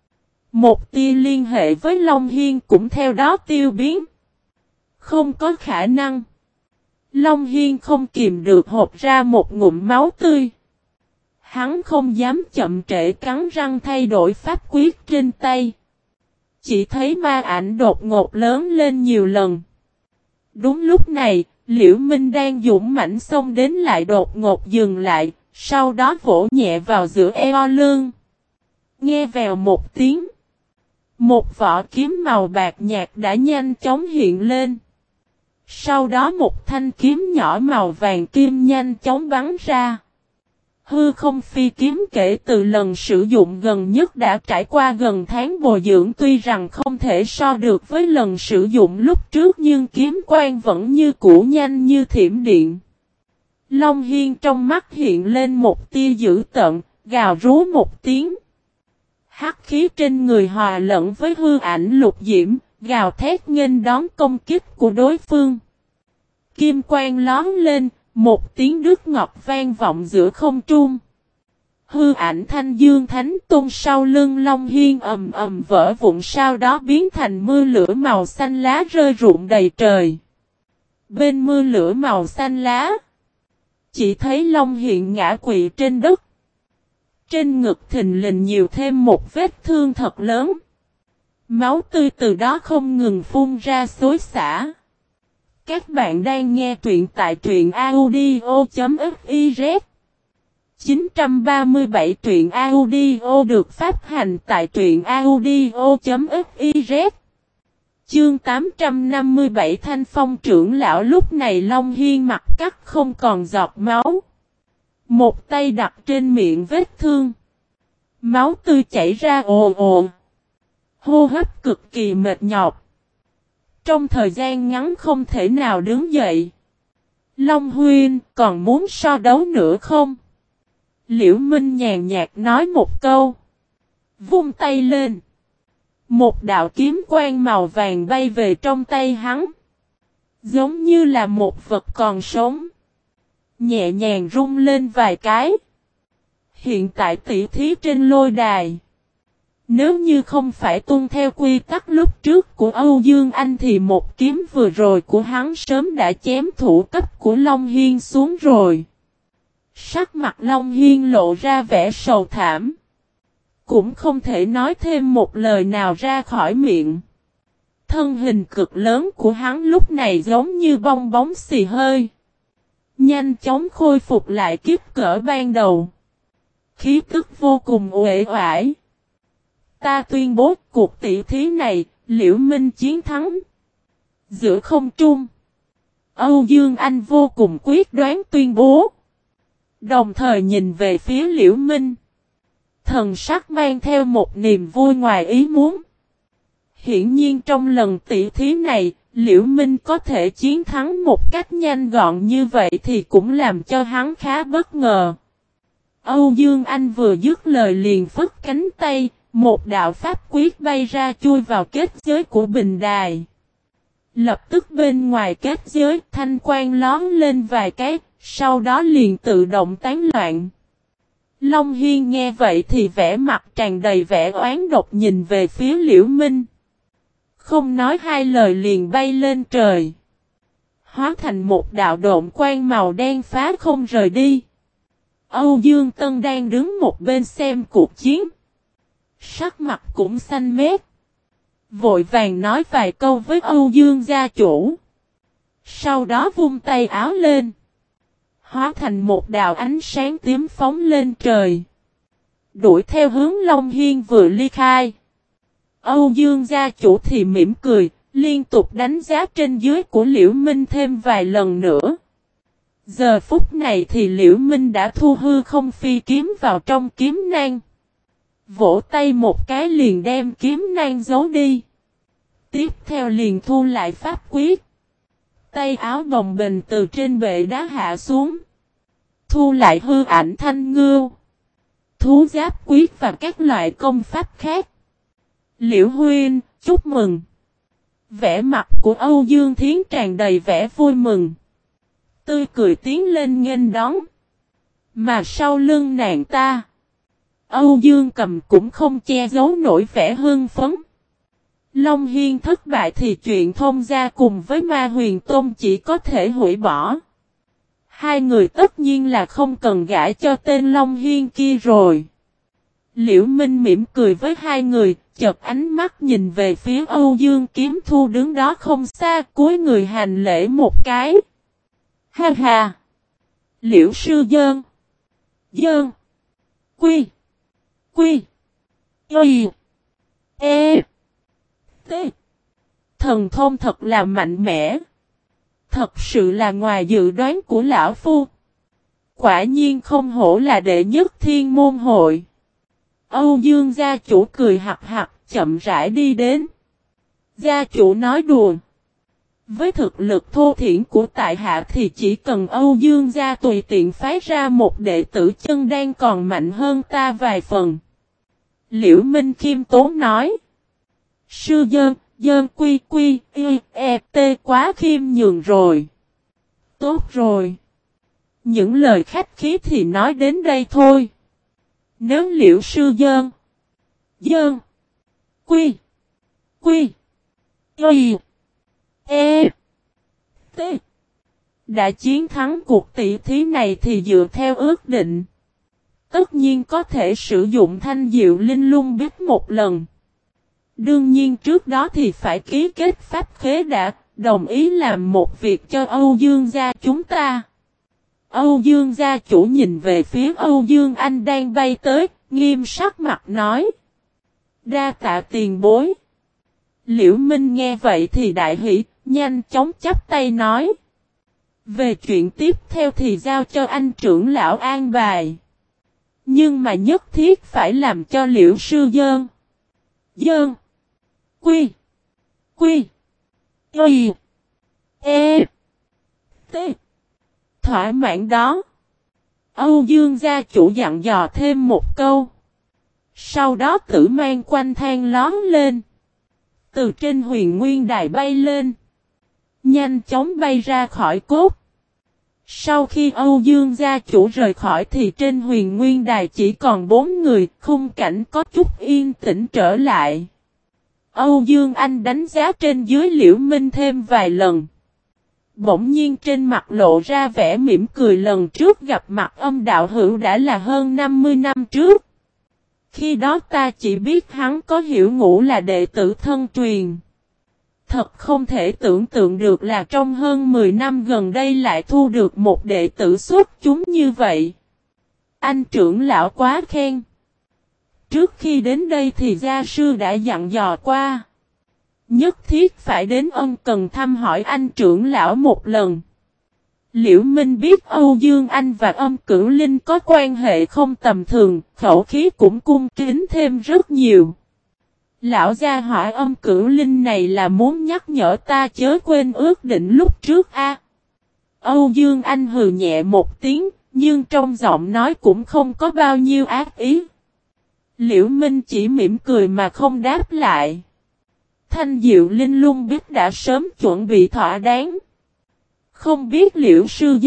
Một tia liên hệ với Long Hiên cũng theo đó tiêu biến. Không có khả năng. Long Hiên không kìm được hộc ra một ngụm máu tươi. Hắn không dám chậm trễ cắn răng thay đổi pháp quyết trên tay. Chỉ thấy ma ảnh đột ngột lớn lên nhiều lần. Đúng lúc này, Liễu Minh đang dũng mãnh xông đến lại đột ngột dừng lại, sau đó vỗ nhẹ vào giữa eo lưng. Nghe vèo một tiếng. Một vỏ kiếm màu bạc nhạt đã nhanh chóng hiện lên. Sau đó một thanh kiếm nhỏ màu vàng kim nhanh chóng bắn ra. Hư không phi kiếm kể từ lần sử dụng gần nhất đã trải qua gần tháng bồi dưỡng, tuy rằng không thể so được với lần sử dụng lúc trước nhưng kiếm quang vẫn như cũ nhanh như thiểm điện. Long Hiên trong mắt hiện lên một tia dữ tợn, gào rú một tiếng. Hắc khí trên người hòa lẫn với hư ảnh lục diễm, gào thét nghênh đón công kích của đối phương. Kim quang lón lên, một tiếng đứt ngọt vang vọng giữa không trung. Hư ảnh Thanh Dương Thánh Tôn sau lưng Long Hiên ầm ầm vỡ vụn, sau đó biến thành mưa lửa màu xanh lá rơi rụng đầy trời. Bên mưa lửa màu xanh lá, chỉ thấy Long Hiên ngã quỵ trên đất. Trên ngực thình lình nhiều thêm một vết thương thật lớn. Máu tươi từ đó không ngừng phun ra xối xả. Các bạn đang nghe truyện tại truyện audio.fiz 937 truyện audio được phát hành tại truyện audio.fiz. Chương 857 Thanh Phong trưởng lão. Lúc này Long Hiên mặt cắt không còn giọt máu. Một tay đặt trên miệng vết thương. Máu tươi chảy ra ồ ồ. Hô hấp cực kỳ mệt nhọc. Trong thời gian ngắn không thể nào đứng dậy. Long Huynh còn muốn so đấu nữa không? Liễu Minh nhàn nhạt nói một câu. Vung tay lên. Một đạo kiếm quang màu vàng bay về trong tay hắn. Giống như là một vật còn sống. Nhẹ nhàng rung lên vài cái. Hiện tại tỷ thí trên lôi đài. Nếu như không phải tuân theo quy tắc lúc trước của Âu Dương Anh thì một kiếm vừa rồi của hắn sớm đã chém thủ cấp của Long Hiên xuống rồi. Sắc mặt Long Hiên lộ ra vẻ sầu thảm. Cũng không thể nói thêm một lời nào ra khỏi miệng. Thân hình cực lớn của hắn lúc này giống như bong bóng xì hơi. Nhanh chóng khôi phục lại kiếp cỡ ban đầu. Khí tức vô cùng uể oải. Ta tuyên bố cuộc tỷ thí này, Liễu Minh chiến thắng. Giữa không trung, Âu Dương Anh vô cùng quyết đoán tuyên bố. Đồng thời nhìn về phía Liễu Minh. Thần sắc mang theo một niềm vui ngoài ý muốn. Hiển nhiên trong lần tỷ thí này, Liễu Minh có thể chiến thắng một cách nhanh gọn như vậy thì cũng làm cho hắn khá bất ngờ. Âu Dương Anh vừa dứt lời liền phất cánh tay, một đạo pháp quyết bay ra chui vào kết giới của bình đài. Lập tức bên ngoài kết giới thanh quang lón lên vài cái, sau đó liền tự động tán loạn. Long Hiên nghe vậy thì vẻ mặt tràn đầy vẻ oán độc nhìn về phía Liễu Minh. Không nói hai lời liền bay lên trời. Hóa thành một đạo độn quang màu đen phá không rời đi. Âu Dương Tân đang đứng một bên xem cuộc chiến. Sắc mặt cũng xanh mét. Vội vàng nói vài câu với Âu Dương gia chủ. Sau đó vung tay áo lên. Hóa thành một đạo ánh sáng tím phóng lên trời. Đuổi theo hướng Long Hiên vừa ly khai. Âu Dương gia chủ thì mỉm cười, liên tục đánh giá trên dưới của Liễu Minh thêm vài lần nữa. Giờ phút này thì Liễu Minh đã thu hư không phi kiếm vào trong kiếm nang. Vỗ tay một cái liền đem kiếm nang giấu đi. Tiếp theo liền thu lại pháp quyết. Tay áo bồng bềnh từ trên bệ đá hạ xuống. Thu lại hư ảnh thanh ngưu. Thú giáp quyết và các loại công pháp khác. Liễu Huynh, chúc mừng. Vẻ mặt của Âu Dương Thiến tràn đầy vẻ vui mừng. Tươi cười tiến lên nghênh đón. Mà sau lưng nàng ta, Âu Dương Cầm cũng không che giấu nổi vẻ hưng phấn. Long Hiên thất bại thì chuyện thông gia cùng với Ma Huyền Tôn chỉ có thể hủy bỏ. Hai người tất nhiên là không cần gả cho tên Long Hiên kia rồi. Liễu Minh mỉm cười với hai người, chợt ánh mắt nhìn về phía Âu Dương Kiếm Thu đứng đó không xa, cúi người hành lễ một cái. Ha ha! Liễu sư Dơn! Dơn! Quy! Quy! Y! E! T! Thần thông thật là mạnh mẽ. Thật sự là ngoài dự đoán của lão phu. Quả nhiên không hổ là đệ nhất thiên môn hội. Âu Dương gia chủ cười hặc hặc, chậm rãi đi đến. Gia chủ nói đùa. Với thực lực thô thiển của tại hạ thì chỉ cần Âu Dương gia tùy tiện phái ra một đệ tử chân đan còn mạnh hơn ta vài phần. Liễu Minh khiêm tốn nói. Sư Dơn quy quy y e t quá khiêm nhường rồi. Tốt rồi. Những lời khách khí thì nói đến đây thôi. Nếu Liễu sư Dơn quy quy y e t đã chiến thắng cuộc tỷ thí này thì dựa theo ước định, tất nhiên có thể sử dụng thanh diệu linh lung biết một lần. Đương nhiên trước đó thì phải ký kết pháp khế đã, đồng ý làm một việc cho Âu Dương gia chúng ta. Âu Dương gia chủ nhìn về phía Âu Dương Anh đang bay tới, nghiêm sắc mặt nói. Đa tạ tiền bối. Liễu Minh nghe vậy thì đại hỉ, nhanh chóng chắp tay nói. Về chuyện tiếp theo thì giao cho anh trưởng lão an bài. Nhưng mà nhất thiết phải làm cho Liễu sư Dơn quy quy y e t thỏa mãn đó. Âu Dương gia chủ dặn dò thêm một câu. Sau đó tử mang quanh thang lón lên. Từ trên huyền nguyên đài bay lên. Nhanh chóng bay ra khỏi cốt. Sau khi Âu Dương gia chủ rời khỏi thì trên huyền nguyên đài chỉ còn 4 người, khung cảnh có chút yên tĩnh trở lại. Âu Dương Anh đánh giá trên dưới Liễu Minh thêm vài lần. Bỗng nhiên trên mặt lộ ra vẻ mỉm cười, lần trước gặp mặt Âm đạo hữu đã là hơn 50 năm trước. Khi đó ta chỉ biết hắn có Hiểu Ngũ là đệ tử thân truyền. Thật không thể tưởng tượng được là trong hơn 10 năm gần đây lại thu được một đệ tử xuất chúng như vậy. Anh trưởng lão quá khen. Trước khi đến đây thì gia sư đã dặn dò qua. Nhất thiết phải đến ân cần thăm hỏi anh trưởng lão một lần. Liễu Minh biết Âu Dương Anh và Âm Cửu Linh có quan hệ không tầm thường, khẩu khí cũng cung kính thêm rất nhiều. Lão gia hỏi Âm Cửu Linh này là muốn nhắc nhở ta chớ quên ước định lúc trước a. Âu Dương Anh hừ nhẹ một tiếng, nhưng trong giọng nói cũng không có bao nhiêu ác ý. Liễu Minh chỉ mỉm cười mà không đáp lại. Thanh diệu linh lung biết đã sớm chuẩn bị thỏa đáng. Không biết Liễu sư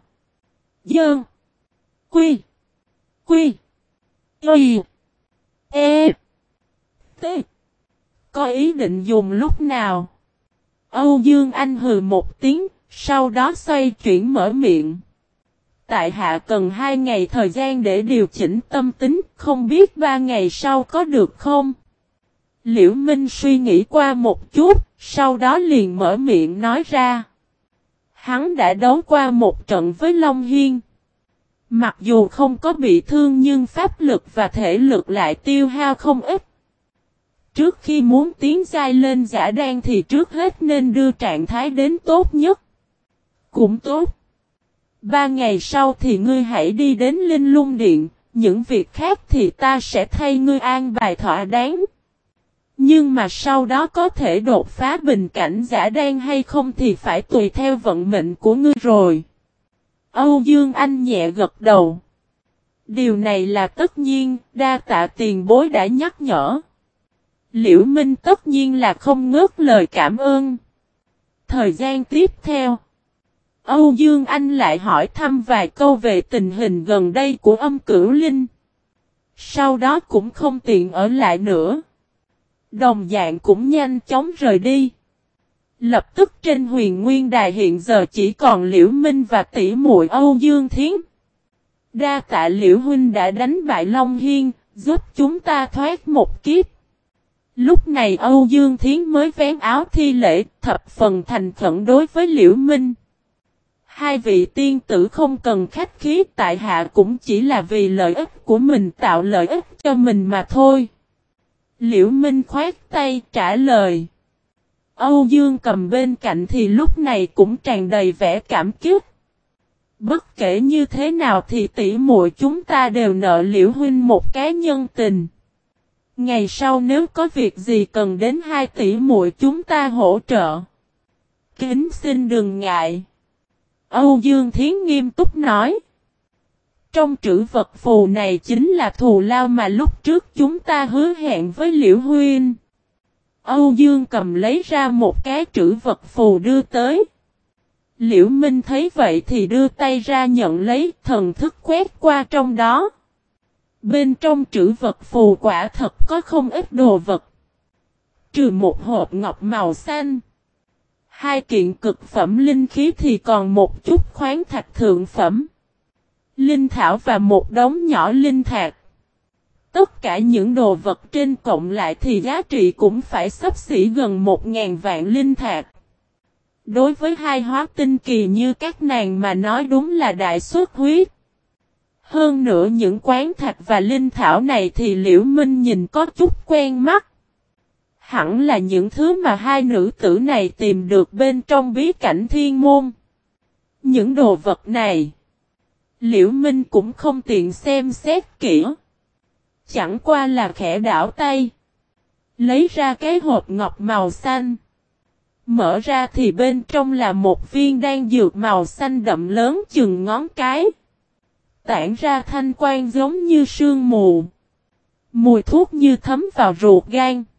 Dơn quy quy y e t có ý định dùng lúc nào. Âu Dương Anh hừ một tiếng, sau đó xoay chuyển mở miệng. Tại hạ cần 2 ngày thời gian để điều chỉnh tâm tính, không biết 3 ngày sau có được không? Liễu Minh suy nghĩ qua một chút, sau đó liền mở miệng nói ra. Hắn đã đấu qua một trận với Long Hiên. Mặc dù không có bị thương nhưng pháp lực và thể lực lại tiêu hao không ít. Trước khi muốn tiến giai lên giả đan thì trước hết nên đưa trạng thái đến tốt nhất. Cũng tốt. 3 ngày sau thì ngươi hãy đi đến Linh Lung Điện, những việc khác thì ta sẽ thay ngươi an bài thỏa đáng. Nhưng mà sau đó có thể đột phá bình cảnh giả đan hay không thì phải tùy theo vận mệnh của ngươi rồi. Âu Dương Anh nhẹ gật đầu. Điều này là tất nhiên, đa tạ tiền bối đã nhắc nhở. Liễu Minh tất nhiên là không ngớt lời cảm ơn. Thời gian tiếp theo, Âu Dương Anh lại hỏi thăm vài câu về tình hình gần đây của Âm Cửu Linh. Sau đó cũng không tiện ở lại nữa. Đồng dạng cũng nhanh chóng rời đi. Lập tức trên Huyền Nguyên Đài hiện giờ chỉ còn Liễu Minh và tỷ muội Âu Dương Thiến. Đa tạ Liễu huynh đã đánh bại Long Hiên, giúp chúng ta thoát một kiếp. Lúc này Âu Dương Thiến mới vén áo thi lễ, thập phần thành khẩn đối với Liễu Minh. Hai vị tiên tử không cần khách khí, tại hạ cũng chỉ là vì lợi ích của mình, tạo lợi ích cho mình mà thôi. Liễu Minh khoát tay trả lời. Âu Dương Cầm bên cạnh thì lúc này cũng tràn đầy vẻ cảm kích. Bất kể như thế nào thì tỷ muội chúng ta đều nợ Liễu huynh một cái nhân tình. Ngày sau nếu có việc gì cần đến hai tỷ muội chúng ta hỗ trợ, kính xin đừng ngại. Âu Dương Thiến nghiêm túc nói. Trong trữ vật phù này chính là thù lao mà lúc trước chúng ta hứa hẹn với Liễu huynh. Âu Dương Cầm lấy ra một cái trữ vật phù đưa tới. Liễu Minh thấy vậy thì đưa tay ra nhận lấy, thần thức quét qua trong đó. Bên trong trữ vật phù quả thật có không ít đồ vật. Trừ một hộp ngọc màu xanh, hai kiện cực phẩm linh khí thì còn một chút khoáng thạch thượng phẩm, linh thảo và một đống nhỏ linh thạch. Tất cả những đồ vật trên cộng lại thì giá trị cũng phải xấp xỉ gần 1.000 vạn linh thạch. Đối với hai hóa tinh kỳ như các nàng mà nói đúng là đại xuất huyết. Hơn nữa những quán thạch và linh thảo này thì Liễu Minh nhìn có chút quen mắt. Hẳn là những thứ mà hai nữ tử này tìm được bên trong bí cảnh thiên môn. Những đồ vật này, Liễu Minh cũng không tiện xem xét kỹ. Chẳng qua là khẽ đảo tay, lấy ra cái hộp ngọc màu xanh. Mở ra thì bên trong là một viên đan dược màu xanh đậm lớn chừng ngón cái. Tản ra thanh quang giống như sương mù. Mùi thuốc như thấm vào ruột gan.